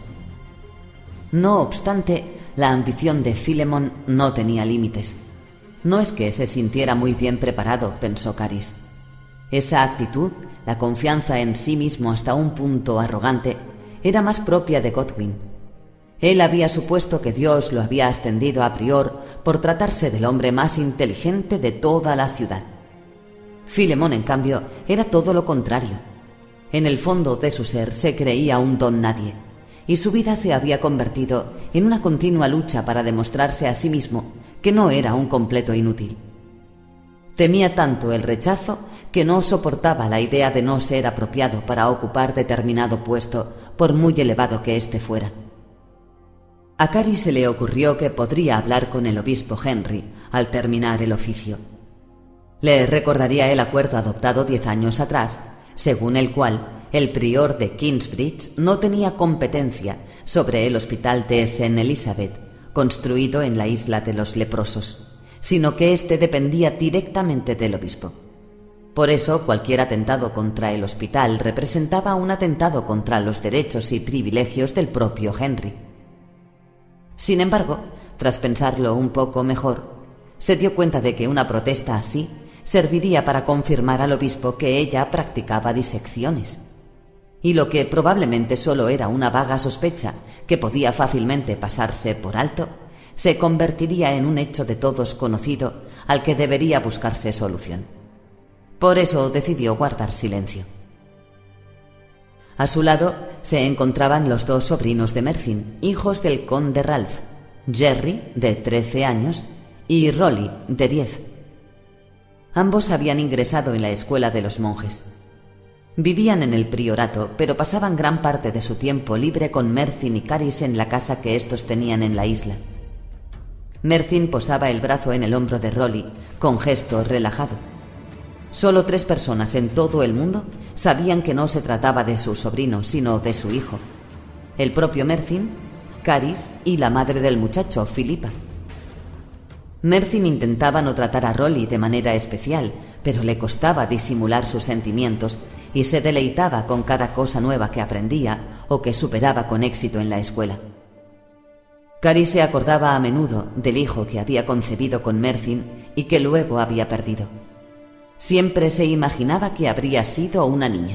No obstante, la ambición de Philemon no tenía límites. No es que se sintiera muy bien preparado, pensó Caris. Esa actitud, la confianza en sí mismo hasta un punto arrogante, era más propia de Godwin. Él había supuesto que Dios lo había ascendido a prior por tratarse del hombre más inteligente de toda la ciudad. Philemon, en cambio, era todo lo contrario. En el fondo de su ser se creía un don nadie, y su vida se había convertido en una continua lucha para demostrarse a sí mismo que no era un completo inútil. Temía tanto el rechazo que no soportaba la idea de no ser apropiado para ocupar determinado puesto, por muy elevado que éste fuera. A Cary se le ocurrió que podría hablar con el obispo Henry al terminar el oficio. Le recordaría el acuerdo adoptado diez años atrás, según el cual el prior de Kingsbridge no tenía competencia sobre el hospital de Saint Elizabeth, construido en la isla de los leprosos, sino que éste dependía directamente del obispo. Por eso, cualquier atentado contra el hospital representaba un atentado contra los derechos y privilegios del propio Henry. Sin embargo, tras pensarlo un poco mejor, se dio cuenta de que una protesta así serviría para confirmar al obispo que ella practicaba disecciones. Y lo que probablemente solo era una vaga sospecha que podía fácilmente pasarse por alto, se convertiría en un hecho de todos conocido al que debería buscarse solución. Por eso decidió guardar silencio. A su lado se encontraban los dos sobrinos de Mercyn, hijos del conde Ralph, Jerry, de trece años, y Rolly, de diez. Ambos habían ingresado en la escuela de los monjes. Vivían en el priorato, pero pasaban gran parte de su tiempo libre con Mercyn y Caris en la casa que estos tenían en la isla. Mercyn posaba el brazo en el hombro de Rolly, con gesto relajado. Solo tres personas en todo el mundo sabían que no se trataba de su sobrino, sino de su hijo: el propio Mercyn, Caris y la madre del muchacho, Philippa. Mercyn intentaba no tratar a Rolly de manera especial, pero le costaba disimular sus sentimientos y se deleitaba con cada cosa nueva que aprendía o que superaba con éxito en la escuela. Caris se acordaba a menudo del hijo que había concebido con Mercyn y que luego había perdido. Siempre se imaginaba que habría sido una niña.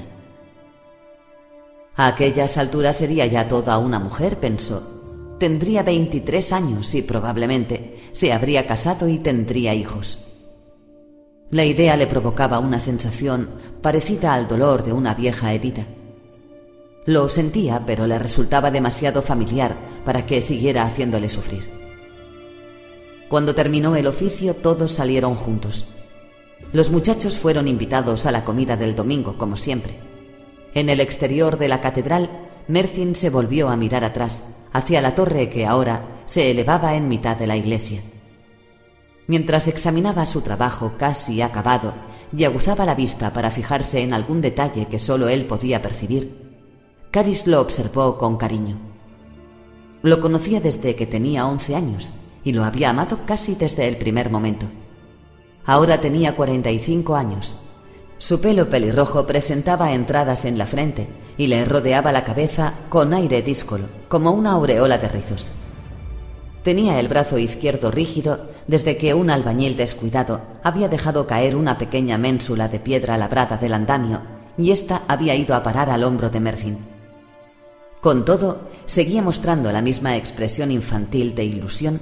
A aquellas alturas sería ya toda una mujer, pensó. Tendría veintitrés años y probablemente se habría casado y tendría hijos. La idea le provocaba una sensación parecida al dolor de una vieja herida. Lo sentía, pero le resultaba demasiado familiar para que siguiera haciéndole sufrir. Cuando terminó el oficio, todos salieron juntos. Los muchachos fueron invitados a la comida del domingo, como siempre. En el exterior de la catedral, Mercyn se volvió a mirar atrás, hacia la torre que ahora se elevaba en mitad de la iglesia. Mientras examinaba su trabajo casi acabado y aguzaba la vista para fijarse en algún detalle que solo él podía percibir, Caris lo observó con cariño. Lo conocía desde que tenía once años y lo había amado casi desde el primer momento. Ahora tenía cuarenta y cinco años. Su pelo pelirrojo presentaba entradas en la frente y le rodeaba la cabeza con aire díscolo, como una aureola de rizos. Tenía el brazo izquierdo rígido desde que un albañil descuidado había dejado caer una pequeña ménsula de piedra labrada del andamio y ésta había ido a parar al hombro de Mercyn. Con todo, seguía mostrando la misma expresión infantil de ilusión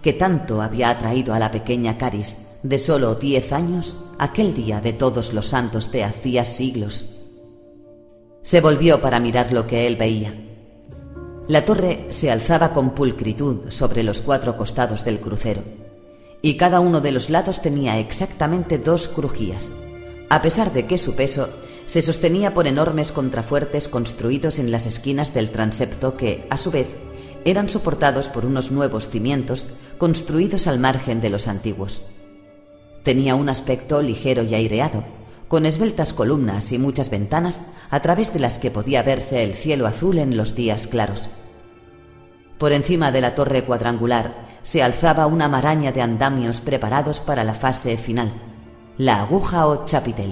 que tanto había atraído a la pequeña Caris, de solo diez años, aquel día de Todos los Santos de hacía siglos. Se volvió para mirar lo que él veía. La torre se alzaba con pulcritud sobre los cuatro costados del crucero, y cada uno de los lados tenía exactamente dos crujías, a pesar de que su peso se sostenía por enormes contrafuertes construidos en las esquinas del transepto que, a su vez, eran soportados por unos nuevos cimientos construidos al margen de los antiguos. Tenía un aspecto ligero y aireado, con esbeltas columnas y muchas ventanas a través de las que podía verse el cielo azul en los días claros. Por encima de la torre cuadrangular se alzaba una maraña de andamios preparados para la fase final, la aguja o chapitel.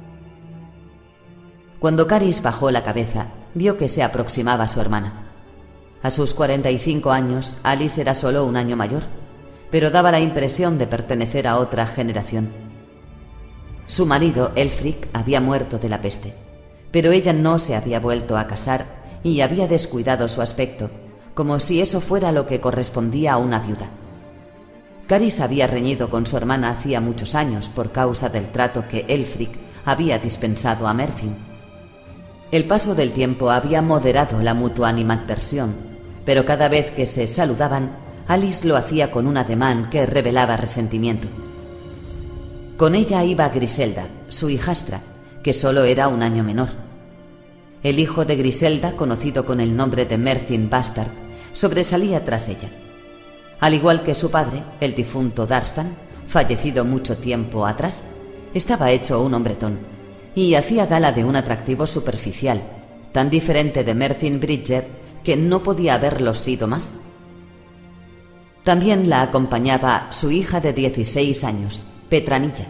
Cuando Caris bajó la cabeza, vio que se aproximaba su hermana. A sus cuarenta y cinco años, Alice era solo un año mayor, pero daba la impresión de pertenecer a otra generación. Su marido, Elfric, había muerto de la peste, pero ella no se había vuelto a casar y había descuidado su aspecto, como si eso fuera lo que correspondía a una viuda. Caris había reñido con su hermana hacía muchos años por causa del trato que Elfric había dispensado a Merthyn. El paso del tiempo había moderado la mutua animadversión, pero cada vez que se saludaban, Alice lo hacía con un ademán que revelaba resentimiento. Con ella iba Griselda, su hijastra, que solo era un año menor. El hijo de Griselda, conocido con el nombre de Merthyn Bastard, sobresalía tras ella. Al igual que su padre, el difunto Darstan, fallecido mucho tiempo atrás, estaba hecho un hombretón y hacía gala de un atractivo superficial, tan diferente de Merthyn Bridger que no podía haberlo sido más. También la acompañaba su hija de dieciséis años, Petranilla.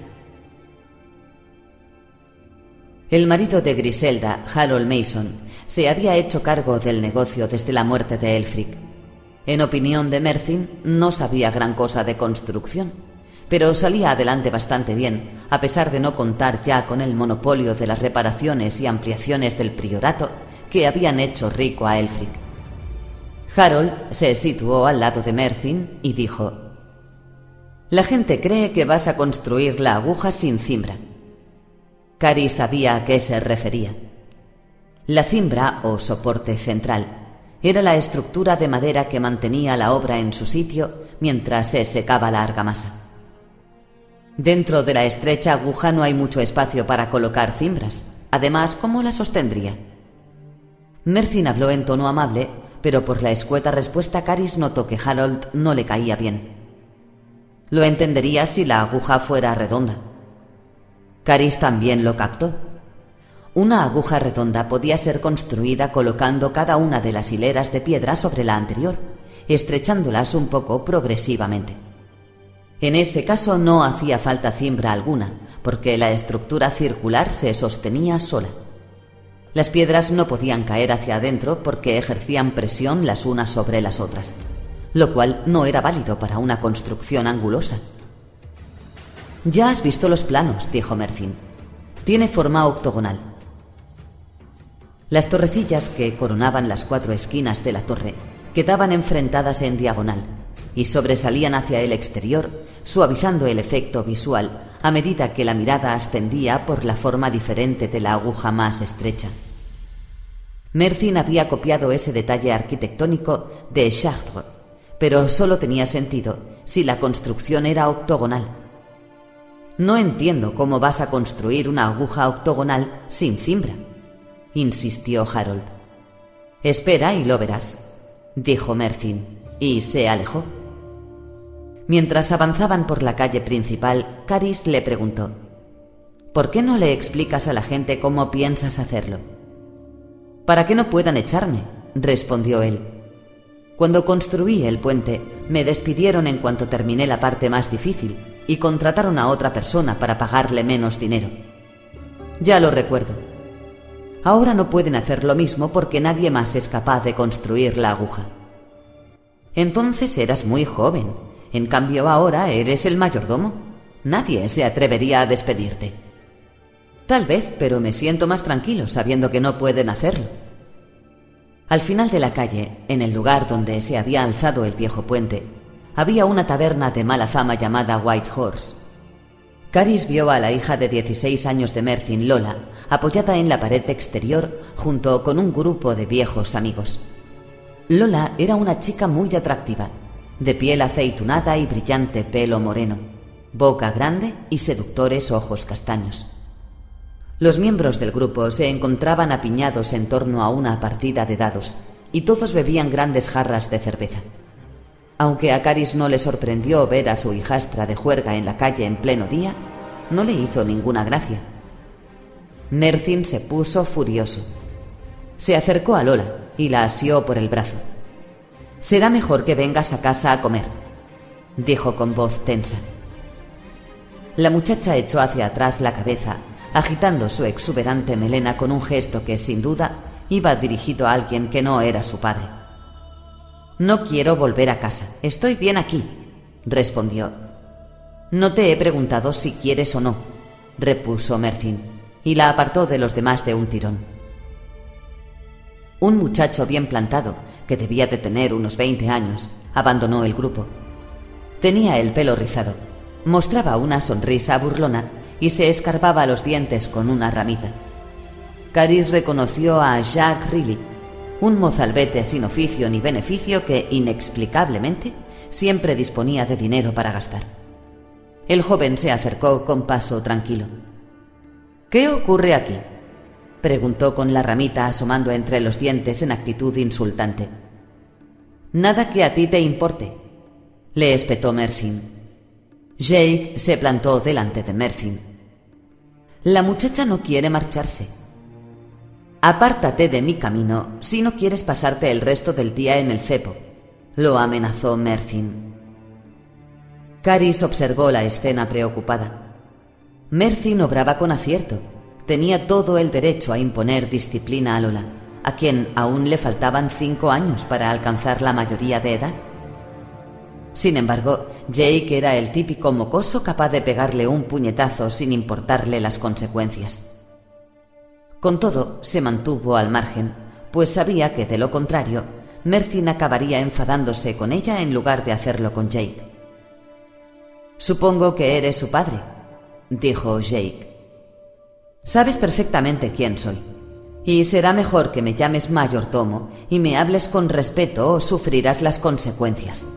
El marido de Griselda, Harold Mason, se había hecho cargo del negocio desde la muerte de Elfric. En opinión de Merthyn, no sabía gran cosa de construcción, pero salía adelante bastante bien, a pesar de no contar ya con el monopolio de las reparaciones y ampliaciones del priorato que habían hecho rico a Elfric. Harold se situó al lado de Merthyn y dijo: «La gente cree que vas a construir la aguja sin cimbra». Caris sabía a qué se refería. La cimbra, o soporte central, era la estructura de madera que mantenía la obra en su sitio mientras se secaba la argamasa. Dentro de la estrecha aguja no hay mucho espacio para colocar cimbras. Además, ¿cómo la sostendría? Merthyn habló en tono amable, pero por la escueta respuesta Caris notó que Harold no le caía bien. Lo entendería si la aguja fuera redonda. Caris también lo captó. Una aguja redonda podía ser construida colocando cada una de las hileras de piedra sobre la anterior, estrechándolas un poco progresivamente. En ese caso no hacía falta cimbra alguna, porque la estructura circular se sostenía sola. Las piedras no podían caer hacia adentro porque ejercían presión las unas sobre las otras, lo cual no era válido para una construcción angulosa. «Ya has visto los planos», dijo Merthyn. «Tiene forma octogonal». Las torrecillas que coronaban las cuatro esquinas de la torre quedaban enfrentadas en diagonal y sobresalían hacia el exterior, suavizando el efecto visual a medida que la mirada ascendía por la forma diferente de la aguja más estrecha. Merthyn había copiado ese detalle arquitectónico de Chartres, pero solo tenía sentido si la construcción era octogonal. «No entiendo cómo vas a construir una aguja octogonal sin cimbra», insistió Harold. «Espera y lo verás», dijo Merthyn, y se alejó. Mientras avanzaban por la calle principal, Caris le preguntó: «¿Por qué no le explicas a la gente cómo piensas hacerlo?» «Para que no puedan echarme», respondió él. «Cuando construí el puente, me despidieron en cuanto terminé la parte más difícil y contrataron a otra persona para pagarle menos dinero. Ya lo recuerdo. Ahora no pueden hacer lo mismo porque nadie más es capaz de construir la aguja». «Entonces eras muy joven. En cambio ahora eres el mayordomo. Nadie se atrevería a despedirte». «Tal vez, pero me siento más tranquilo sabiendo que no pueden hacerlo». Al final de la calle, en el lugar donde se había alzado el viejo puente, había una taberna de mala fama llamada White Horse. Caris vio a la hija de dieciséis años de Mercyn, Lola, apoyada en la pared exterior junto con un grupo de viejos amigos. Lola era una chica muy atractiva, de piel aceitunada y brillante pelo moreno, boca grande y seductores ojos castaños. Los miembros del grupo se encontraban apiñados en torno a una partida de dados y todos bebían grandes jarras de cerveza. Aunque a Caris no le sorprendió ver a su hijastra de juerga en la calle en pleno día, no le hizo ninguna gracia. Mercyn se puso furioso. Se acercó a Lola y la asió por el brazo. «Será mejor que vengas a casa a comer», dijo con voz tensa. La muchacha echó hacia atrás la cabeza, agitando su exuberante melena con un gesto que, sin duda, iba dirigido a alguien que no era su padre. «No quiero volver a casa. Estoy bien aquí», respondió. «No te he preguntado si quieres o no», repuso Mercyn, y la apartó de los demás de un tirón. Un muchacho bien plantado, que debía de tener unos veinte años, abandonó el grupo. Tenía el pelo rizado, mostraba una sonrisa burlona y se escarbaba los dientes con una ramita. Caris reconoció a Jacques Riley, un mozalbete sin oficio ni beneficio que, inexplicablemente, siempre disponía de dinero para gastar. El joven se acercó con paso tranquilo. «¿Qué ocurre aquí?», preguntó con la ramita asomando entre los dientes en actitud insultante. «Nada que a ti te importe», le espetó Mercyn. Jake se plantó delante de Mercyn. «La muchacha no quiere marcharse. Apártate de mi camino si no quieres pasarte el resto del día en el cepo», lo amenazó Mercyn. Caris observó la escena preocupada. Mercyn obraba con acierto. Tenía todo el derecho a imponer disciplina a Lola, a quien aún le faltaban cinco años para alcanzar la mayoría de edad. Sin embargo, Jake era el típico mocoso capaz de pegarle un puñetazo sin importarle las consecuencias. Con todo, se mantuvo al margen, pues sabía que, de lo contrario, Mercyn acabaría enfadándose con ella en lugar de hacerlo con Jake. «Supongo que eres su padre», dijo Jake. «Sabes perfectamente quién soy, y será mejor que me llames mayordomo y me hables con respeto o sufrirás las consecuencias».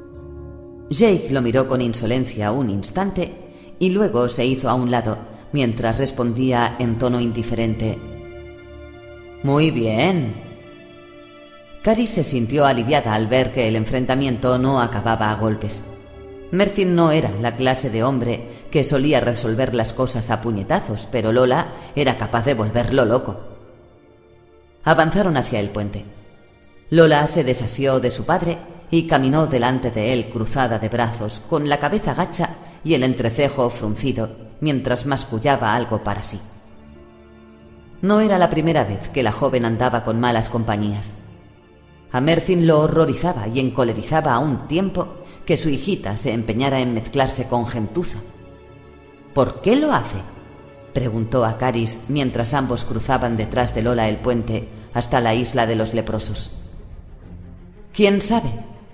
Jake lo miró con insolencia un instante y luego se hizo a un lado mientras respondía en tono indiferente: «Muy bien». Caris se sintió aliviada al ver que el enfrentamiento no acababa a golpes. Mercyn no era la clase de hombre que solía resolver las cosas a puñetazos, pero Lola era capaz de volverlo loco. Avanzaron hacia el puente. Lola se desasió de su padre y caminó delante de él cruzada de brazos, con la cabeza gacha y el entrecejo fruncido, mientras mascullaba algo para sí. No era la primera vez que la joven andaba con malas compañías. A Mercyn lo horrorizaba y encolerizaba a un tiempo que su hijita se empeñara en mezclarse con gentuza. «¿Por qué lo hace?», preguntó a Caris mientras ambos cruzaban detrás de Lola el puente hasta la isla de los leprosos. «¿Quién sabe?».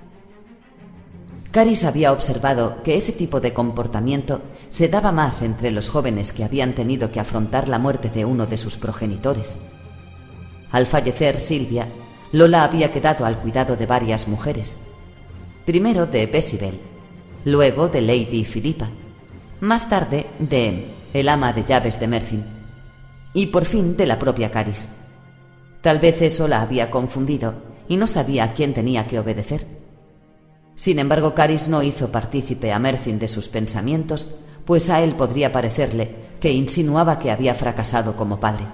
Caris había observado que ese tipo de comportamiento se daba más entre los jóvenes que habían tenido que afrontar la muerte de uno de sus progenitores. Al fallecer Silvia, Lola había quedado al cuidado de varias mujeres. Primero de Besibel, luego de Lady Philippa, más tarde de Em, el ama de llaves de Mercyn, y por fin de la propia Caris. Tal vez eso la había confundido y no sabía a quién tenía que obedecer. Sin embargo, Caris no hizo partícipe a Mercyn de sus pensamientos, pues a él podría parecerle que insinuaba que había fracasado como padre.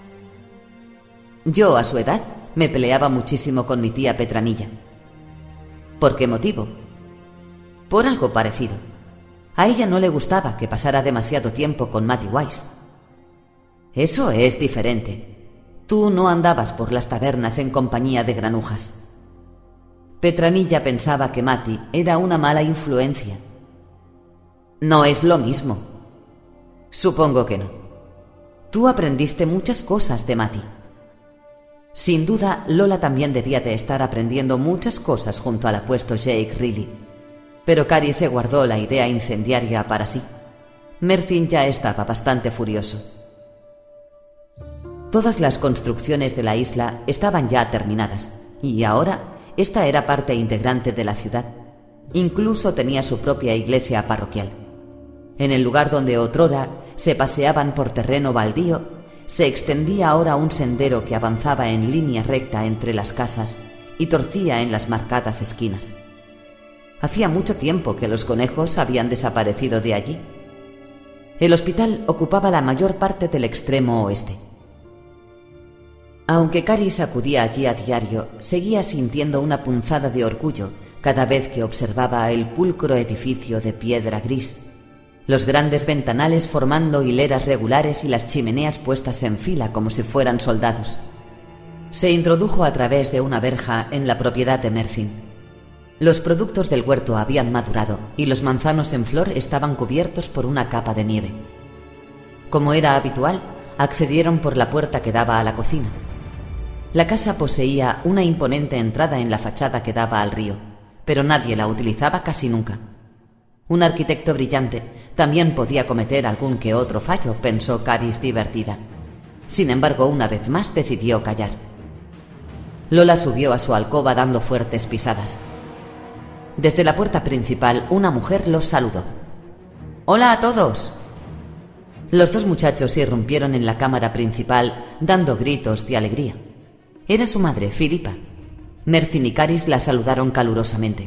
Yo, a su edad, me peleaba muchísimo con mi tía Petranilla. ¿Por qué motivo? Por algo parecido. A ella no le gustaba que pasara demasiado tiempo con Matty Wise. Eso es diferente. Tú no andabas por las tabernas en compañía de granujas. Petranilla pensaba que Matty era una mala influencia. No es lo mismo. Supongo que no. Tú aprendiste muchas cosas de Matty. Sin duda, Lola también debía de estar aprendiendo muchas cosas junto al apuesto Jake Riley. Pero Cary se guardó la idea incendiaria para sí. Mercyn ya estaba bastante furioso. Todas las construcciones de la isla estaban ya terminadas, y ahora esta era parte integrante de la ciudad. Incluso tenía su propia iglesia parroquial. En el lugar donde otrora se paseaban por terreno baldío, se extendía ahora un sendero que avanzaba en línea recta entre las casas y torcía en las marcadas esquinas. Hacía mucho tiempo que los conejos habían desaparecido de allí. El hospital ocupaba la mayor parte del extremo oeste. Aunque Cary acudía allí a diario, seguía sintiendo una punzada de orgullo cada vez que observaba el pulcro edificio de piedra gris, los grandes ventanales formando hileras regulares y las chimeneas puestas en fila como si fueran soldados. Se introdujo a través de una verja en la propiedad de Mercyn. Los productos del huerto habían madurado y los manzanos en flor estaban cubiertos por una capa de nieve. Como era habitual, accedieron por la puerta que daba a la cocina. La casa poseía una imponente entrada en la fachada que daba al río, pero nadie la utilizaba casi nunca. Un arquitecto brillante también podía cometer algún que otro fallo, pensó Cary divertida. Sin embargo, una vez más decidió callar. Lola subió a su alcoba dando fuertes pisadas. Desde la puerta principal, una mujer los saludó. «¡Hola a todos!». Los dos muchachos irrumpieron en la cámara principal, dando gritos de alegría. Era su madre, Philippa. Mercyn y Cary la saludaron calurosamente.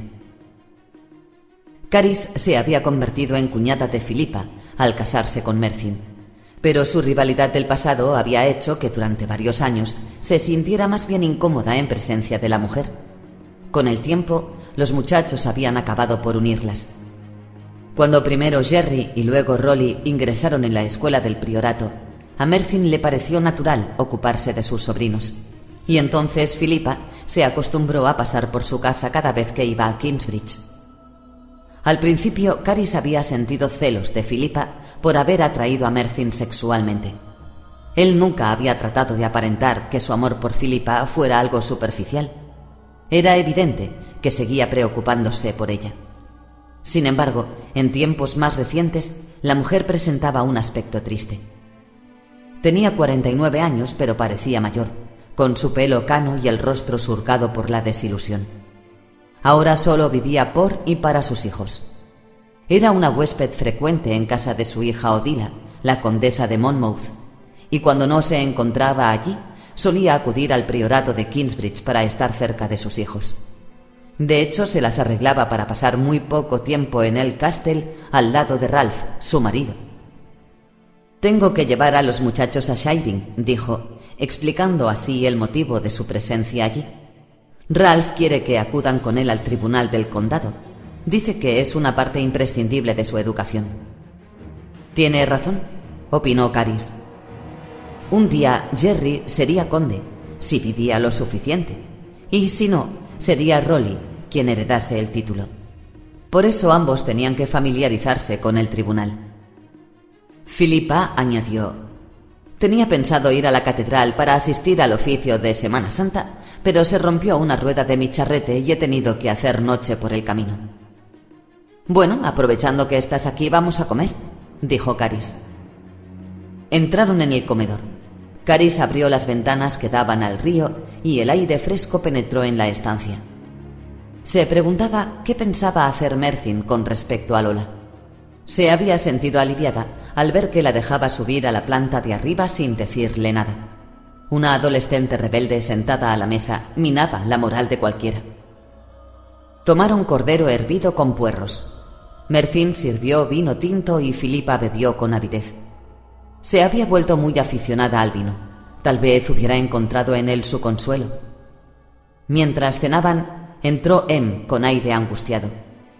Cary se había convertido en cuñada de Philippa al casarse con Mercyn, pero su rivalidad del pasado había hecho que durante varios años se sintiera más bien incómoda en presencia de la mujer. Con el tiempo, los muchachos habían acabado por unirlas. Cuando primero Jerry y luego Rolly ingresaron en la escuela del priorato, a Mercyn le pareció natural ocuparse de sus sobrinos, y entonces Philippa se acostumbró a pasar por su casa cada vez que iba a Kingsbridge. Al principio, Cary había sentido celos de Philippa por haber atraído a Mercyn sexualmente. Él nunca había tratado de aparentar que su amor por Philippa fuera algo superficial. Era evidente que seguía preocupándose por ella. Sin embargo, en tiempos más recientes, la mujer presentaba un aspecto triste. Tenía cuarenta y nueve años, pero parecía mayor, con su pelo cano y el rostro surcado por la desilusión. Ahora solo vivía por y para sus hijos. Era una huésped frecuente en casa de su hija Odila, la condesa de Monmouth, y cuando no se encontraba allí, solía acudir al priorato de Kingsbridge para estar cerca de sus hijos. De hecho, se las arreglaba para pasar muy poco tiempo en el Castle al lado de Ralph, su marido. «Tengo que llevar a los muchachos a Shiring», dijo, explicando así el motivo de su presencia allí. «Ralph quiere que acudan con él al tribunal del condado. Dice que es una parte imprescindible de su educación». «Tiene razón», opinó Cary. Un día Jerry sería conde, si vivía lo suficiente, y si no, sería Rolly quien heredase el título. Por eso ambos tenían que familiarizarse con el tribunal. Philippa añadió: «Tenía pensado ir a la catedral para asistir al oficio de Semana Santa, pero se rompió una rueda de mi charrete y he tenido que hacer noche por el camino». «Bueno, aprovechando que estás aquí, vamos a comer», dijo Cary. Entraron en el comedor. Cary abrió las ventanas que daban al río y el aire fresco penetró en la estancia. Se preguntaba qué pensaba hacer Mercyn con respecto a Lola. Se había sentido aliviada al ver que la dejaba subir a la planta de arriba sin decirle nada. Una adolescente rebelde sentada a la mesa minaba la moral de cualquiera. Tomaron cordero hervido con puerros. Mercyn sirvió vino tinto y Philippa bebió con avidez. Se había vuelto muy aficionada al vino. Tal vez hubiera encontrado en él su consuelo. Mientras cenaban, entró Em con aire angustiado.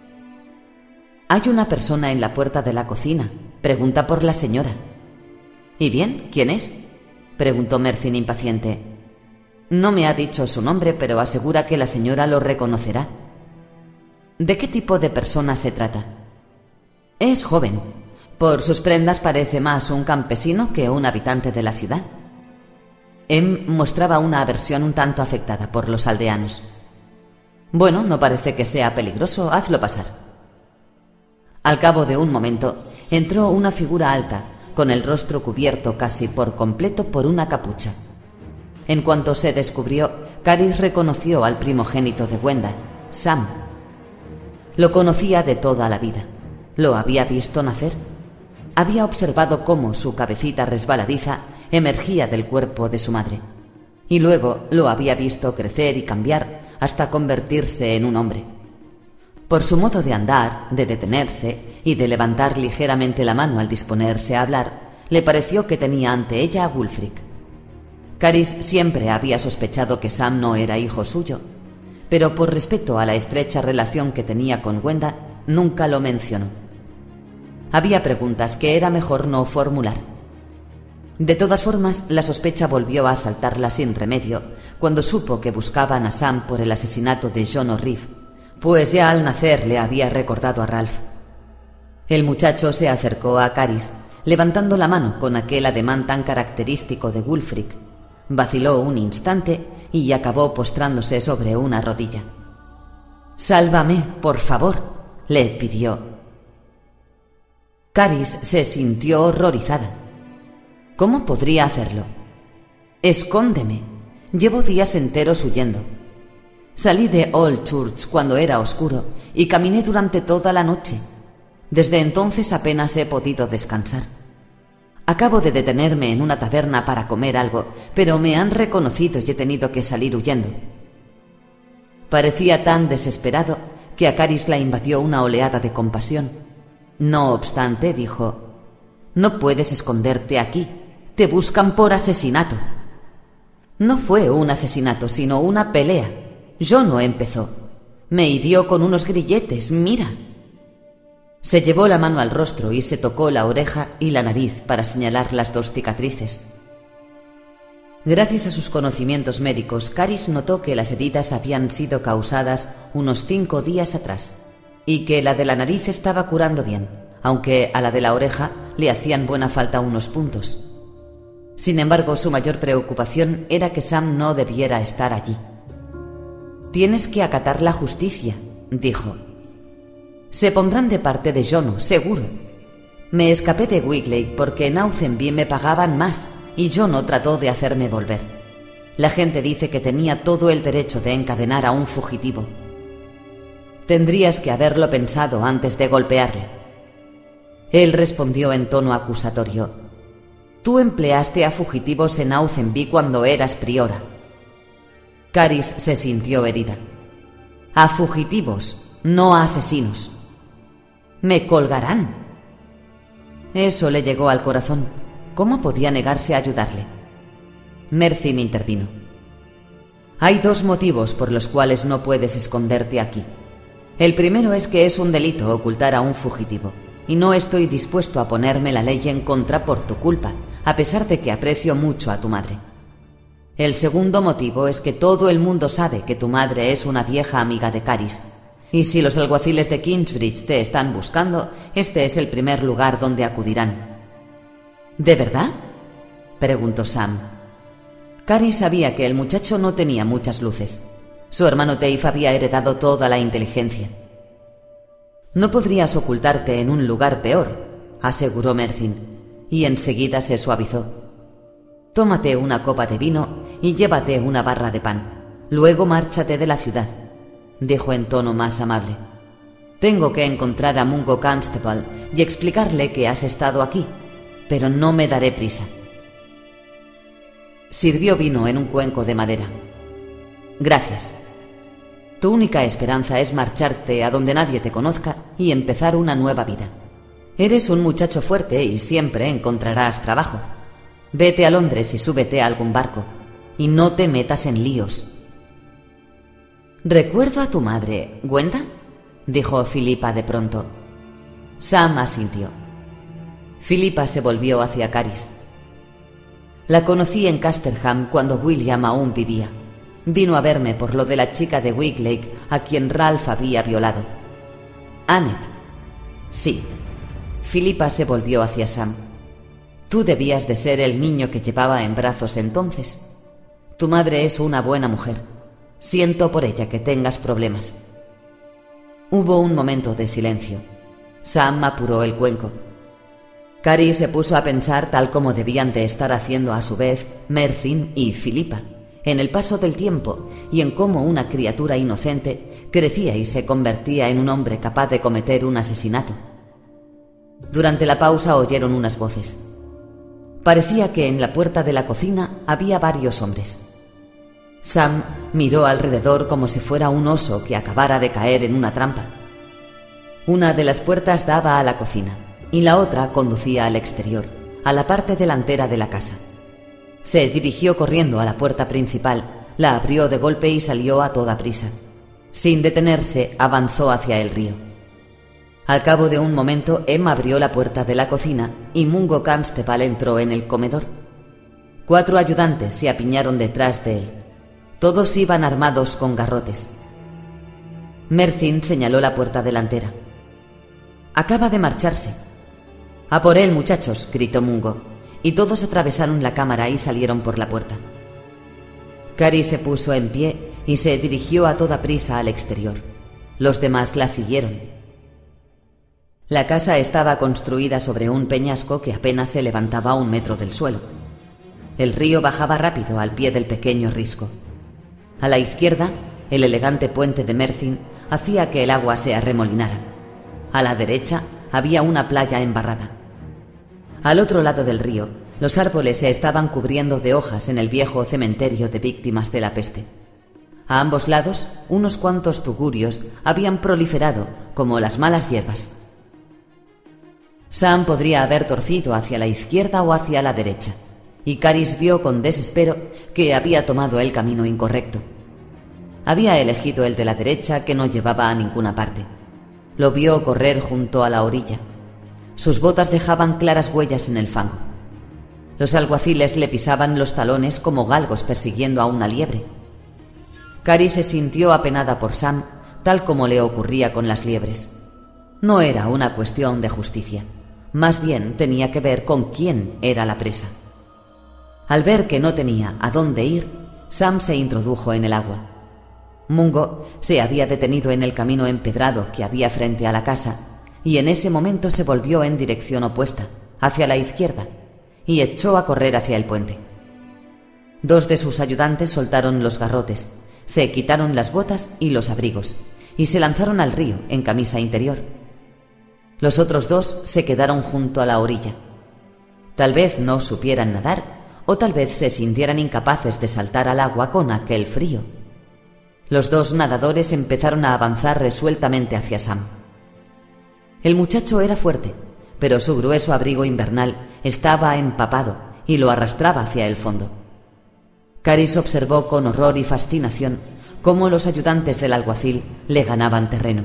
«Hay una persona en la puerta de la cocina. Pregunta por la señora». «¿Y bien? ¿Quién es?», preguntó Mercyn impaciente. «No me ha dicho su nombre, pero asegura que la señora lo reconocerá». «¿De qué tipo de persona se trata?». «Es joven. Por sus prendas parece más un campesino que un habitante de la ciudad». Em mostraba una aversión un tanto afectada por los aldeanos. «Bueno, no parece que sea peligroso, hazlo pasar». Al cabo de un momento, entró una figura alta, con el rostro cubierto casi por completo por una capucha. En cuanto se descubrió, Caris reconoció al primogénito de Gwenda, Sam. Lo conocía de toda la vida. Lo había visto nacer. Había observado cómo su cabecita resbaladiza emergía del cuerpo de su madre. Y luego lo había visto crecer y cambiar hasta convertirse en un hombre. Por su modo de andar, de detenerse y de levantar ligeramente la mano al disponerse a hablar, le pareció que tenía ante ella a Wulfric. Caris siempre había sospechado que Sam no era hijo suyo, pero por respeto a la estrecha relación que tenía con Gwenda, nunca lo mencionó. Había preguntas que era mejor no formular. De todas formas, la sospecha volvió a asaltarla sin remedio cuando supo que buscaban a Sam por el asesinato de Jon O'Reilly, pues ya al nacer le había recordado a Ralph. El muchacho se acercó a Caris, levantando la mano con aquel ademán tan característico de Wulfric. Vaciló un instante y acabó postrándose sobre una rodilla. «Sálvame, por favor», le pidió. Caris se sintió horrorizada. ¿Cómo podría hacerlo? «Escóndeme. Llevo días enteros huyendo. Salí de Old Church cuando era oscuro y caminé durante toda la noche. Desde entonces apenas he podido descansar. Acabo de detenerme en una taberna para comer algo, pero me han reconocido y he tenido que salir huyendo». Parecía tan desesperado que a Caris la invadió una oleada de compasión. No obstante, dijo: «No puedes esconderte aquí. Te buscan por asesinato». «No fue un asesinato, sino una pelea. Yo no empezó. Me hirió con unos grilletes, mira». Se llevó la mano al rostro y se tocó la oreja y la nariz para señalar las dos cicatrices. Gracias a sus conocimientos médicos, Caris notó que las heridas habían sido causadas unos cinco días atrás y que la de la nariz estaba curando bien, aunque a la de la oreja le hacían buena falta unos puntos. Sin embargo, su mayor preocupación era que Sam no debiera estar allí. «Tienes que acatar la justicia», dijo. «Se pondrán de parte de Jon, seguro. Me escapé de Wicklake porque en Aucenby me pagaban más y Jon trató de hacerme volver. La gente dice que tenía todo el derecho de encadenar a un fugitivo. Tendrías que haberlo pensado antes de golpearle». Él respondió en tono acusatorio: «Tú empleaste a fugitivos en Aucenby cuando eras priora». Caris se sintió herida. «A fugitivos, no a asesinos». «Me colgarán». Eso le llegó al corazón. ¿Cómo podía negarse a ayudarle? Mercyn intervino. «Hay dos motivos por los cuales no puedes esconderte aquí. El primero es que es un delito ocultar a un fugitivo, y no estoy dispuesto a ponerme la ley en contra por tu culpa, a pesar de que aprecio mucho a tu madre. El segundo motivo es que todo el mundo sabe que tu madre es una vieja amiga de Caris, y si los alguaciles de Kingsbridge te están buscando, este es el primer lugar donde acudirán». «¿De verdad?», preguntó Sam. Caris sabía que el muchacho no tenía muchas luces. Su hermano Tafe había heredado toda la inteligencia. «No podrías ocultarte en un lugar peor», aseguró Mercyn, y enseguida se suavizó. «Tómate una copa de vino y llévate una barra de pan. Luego márchate de la ciudad», dijo en tono más amable. «Tengo que encontrar a Mungo Constable y explicarle que has estado aquí, pero no me daré prisa». Sirvió vino en un cuenco de madera. «Gracias. Tu única esperanza es marcharte a donde nadie te conozca y empezar una nueva vida. Eres un muchacho fuerte y siempre encontrarás trabajo. Vete a Londres y súbete a algún barco, y no te metas en líos». «Recuerdo a tu madre, Gwenda», dijo Philippa de pronto. Sam asintió. Philippa se volvió hacia Caris. «La conocí en Casterham cuando William aún vivía. Vino a verme por lo de la chica de Wicklake a quien Ralph había violado». «Annette». «Sí». Philippa se volvió hacia Sam. «Tú debías de ser el niño que llevaba en brazos entonces. Tu madre es una buena mujer. Siento por ella que tengas problemas». Hubo un momento de silencio. Sam apuró el cuenco. Cari se puso a pensar, tal como debían de estar haciendo a su vez Mercyn y Philippa, en el paso del tiempo y en cómo una criatura inocente crecía y se convertía en un hombre capaz de cometer un asesinato. Durante la pausa oyeron unas voces. Parecía que en la puerta de la cocina había varios hombres. Sam miró alrededor como si fuera un oso que acabara de caer en una trampa. Una de las puertas daba a la cocina y la otra conducía al exterior, a la parte delantera de la casa. Se dirigió corriendo a la puerta principal, la abrió de golpe y salió a toda prisa. Sin detenerse, avanzó hacia el río. Al cabo de un momento, Em abrió la puerta de la cocina y Mungo Constable entró en el comedor. Cuatro ayudantes se apiñaron detrás de él. Todos iban armados con garrotes. Mercyn señaló la puerta delantera. Acaba de marcharse. «A por él, muchachos», gritó Mungo, y todos atravesaron la cámara y salieron por la puerta. Cari se puso en pie y se dirigió a toda prisa al exterior. Los demás la siguieron. La casa estaba construida sobre un peñasco que apenas se levantaba a un metro del suelo. El río bajaba rápido al pie del pequeño risco. A la izquierda, el elegante puente de Mercyn hacía que el agua se arremolinara. A la derecha había una playa embarrada. Al otro lado del río, los árboles se estaban cubriendo de hojas en el viejo cementerio de víctimas de la peste. A ambos lados, unos cuantos tugurios habían proliferado como las malas hierbas. Sam podría haber torcido hacia la izquierda o hacia la derecha, y Caris vio con desespero que había tomado el camino incorrecto. Había elegido el de la derecha, que no llevaba a ninguna parte. Lo vio correr junto a la orilla. Sus botas dejaban claras huellas en el fango. Los alguaciles le pisaban los talones como galgos persiguiendo a una liebre. Cari se sintió apenada por Sam, tal como le ocurría con las liebres. No era una cuestión de justicia, más bien tenía que ver con quién era la presa. Al ver que no tenía a dónde ir, Sam se introdujo en el agua. Mungo se había detenido en el camino empedrado que había frente a la casa y en ese momento se volvió en dirección opuesta, hacia la izquierda, y echó a correr hacia el puente. Dos de sus ayudantes soltaron los garrotes, se quitaron las botas y los abrigos y se lanzaron al río en camisa interior. Los otros dos se quedaron junto a la orilla. Tal vez no supieran nadar o tal vez se sintieran incapaces de saltar al agua con aquel frío. Los dos nadadores empezaron a avanzar resueltamente hacia Sam. El muchacho era fuerte, pero su grueso abrigo invernal estaba empapado y lo arrastraba hacia el fondo. Caris observó con horror y fascinación cómo los ayudantes del alguacil le ganaban terreno.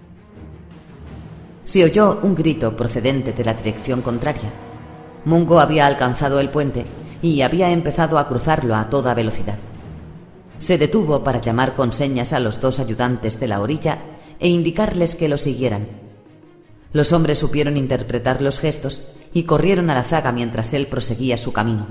Se oyó un grito procedente de la dirección contraria. Mungo había alcanzado el puente y había empezado a cruzarlo a toda velocidad. Se detuvo para llamar con señas a los dos ayudantes de la orilla e indicarles que lo siguieran. Los hombres supieron interpretar los gestos y corrieron a la zaga mientras él proseguía su camino.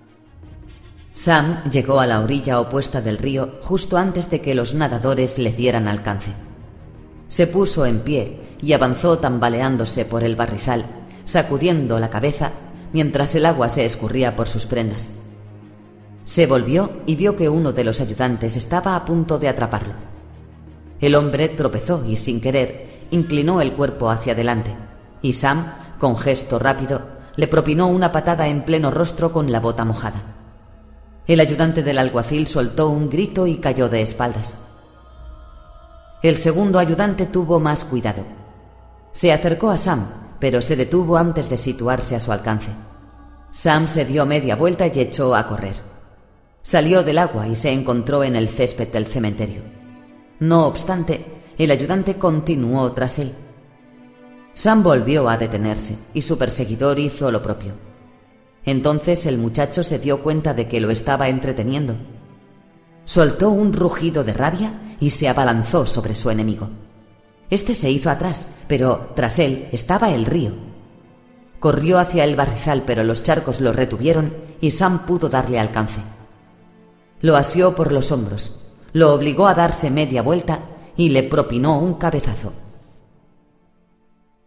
Sam llegó a la orilla opuesta del río justo antes de que los nadadores le dieran alcance. Se puso en pie y avanzó tambaleándose por el barrizal, sacudiendo la cabeza mientras el agua se escurría por sus prendas. Se volvió y vio que uno de los ayudantes estaba a punto de atraparlo. El hombre tropezó y, sin querer, inclinó el cuerpo hacia adelante, y Sam, con gesto rápido, le propinó una patada en pleno rostro con la bota mojada. El ayudante del alguacil soltó un grito y cayó de espaldas. El segundo ayudante tuvo más cuidado. Se acercó a Sam, pero se detuvo antes de situarse a su alcance. Sam se dio media vuelta y echó a correr. Salió del agua y se encontró en el césped del cementerio. No obstante, el ayudante continuó tras él. Sam volvió a detenerse y su perseguidor hizo lo propio. Entonces el muchacho se dio cuenta de que lo estaba entreteniendo. Soltó un rugido de rabia y se abalanzó sobre su enemigo. Este se hizo atrás, pero tras él estaba el río. Corrió hacia el barrizal, pero los charcos lo retuvieron y Sam pudo darle alcance. Lo asió por los hombros, lo obligó a darse media vuelta y le propinó un cabezazo.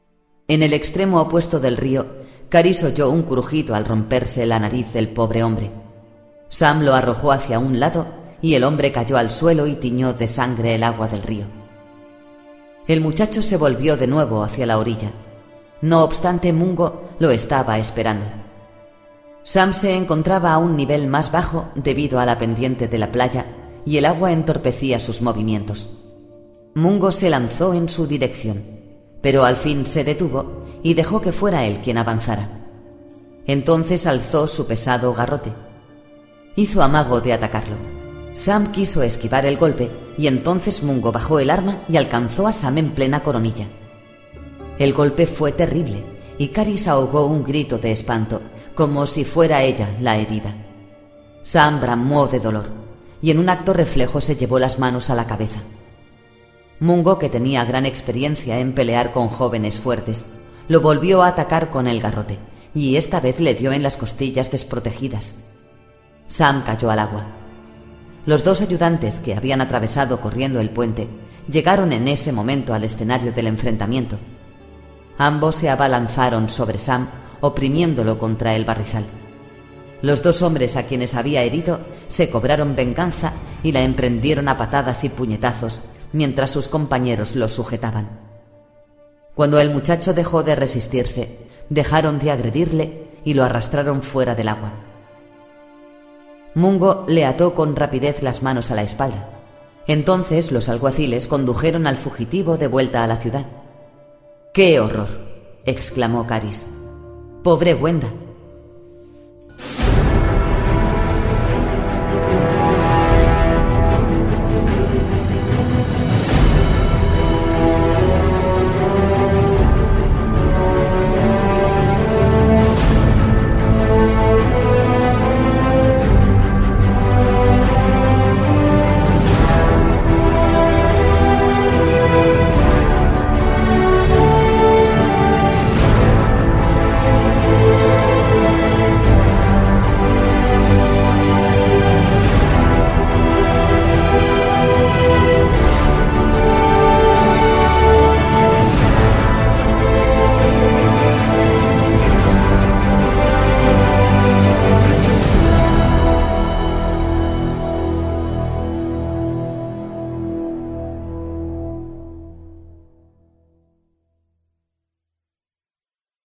En el extremo opuesto del río, Caris oyó un crujido al romperse la nariz del pobre hombre. Sam lo arrojó hacia un lado y el hombre cayó al suelo y tiñó de sangre el agua del río. El muchacho se volvió de nuevo hacia la orilla. No obstante, Mungo lo estaba esperando. Sam se encontraba a un nivel más bajo debido a la pendiente de la playa y el agua entorpecía sus movimientos. Mungo se lanzó en su dirección, pero al fin se detuvo y dejó que fuera él quien avanzara. Entonces alzó su pesado garrote. Hizo amago de atacarlo. Sam quiso esquivar el golpe y entonces Mungo bajó el arma y alcanzó a Sam en plena coronilla. El golpe fue terrible y Caris ahogó un grito de espanto, como si fuera ella la herida. Sam bramó de dolor y en un acto reflejo se llevó las manos a la cabeza. Mungo, que tenía gran experiencia en pelear con jóvenes fuertes, lo volvió a atacar con el garrote y esta vez le dio en las costillas desprotegidas. Sam cayó al agua. Los dos ayudantes que habían atravesado corriendo el puente llegaron en ese momento al escenario del enfrentamiento. Ambos se abalanzaron sobre Sam, oprimiéndolo contra el barrizal. Los dos hombres a quienes había herido se cobraron venganza y la emprendieron a patadas y puñetazos mientras sus compañeros lo sujetaban. Cuando el muchacho dejó de resistirse, dejaron de agredirle y lo arrastraron fuera del agua. Mungo le ató con rapidez las manos a la espalda. Entonces los alguaciles condujeron al fugitivo de vuelta a la ciudad. «¡Qué horror!», exclamó Caris. «Pobre Gwenda,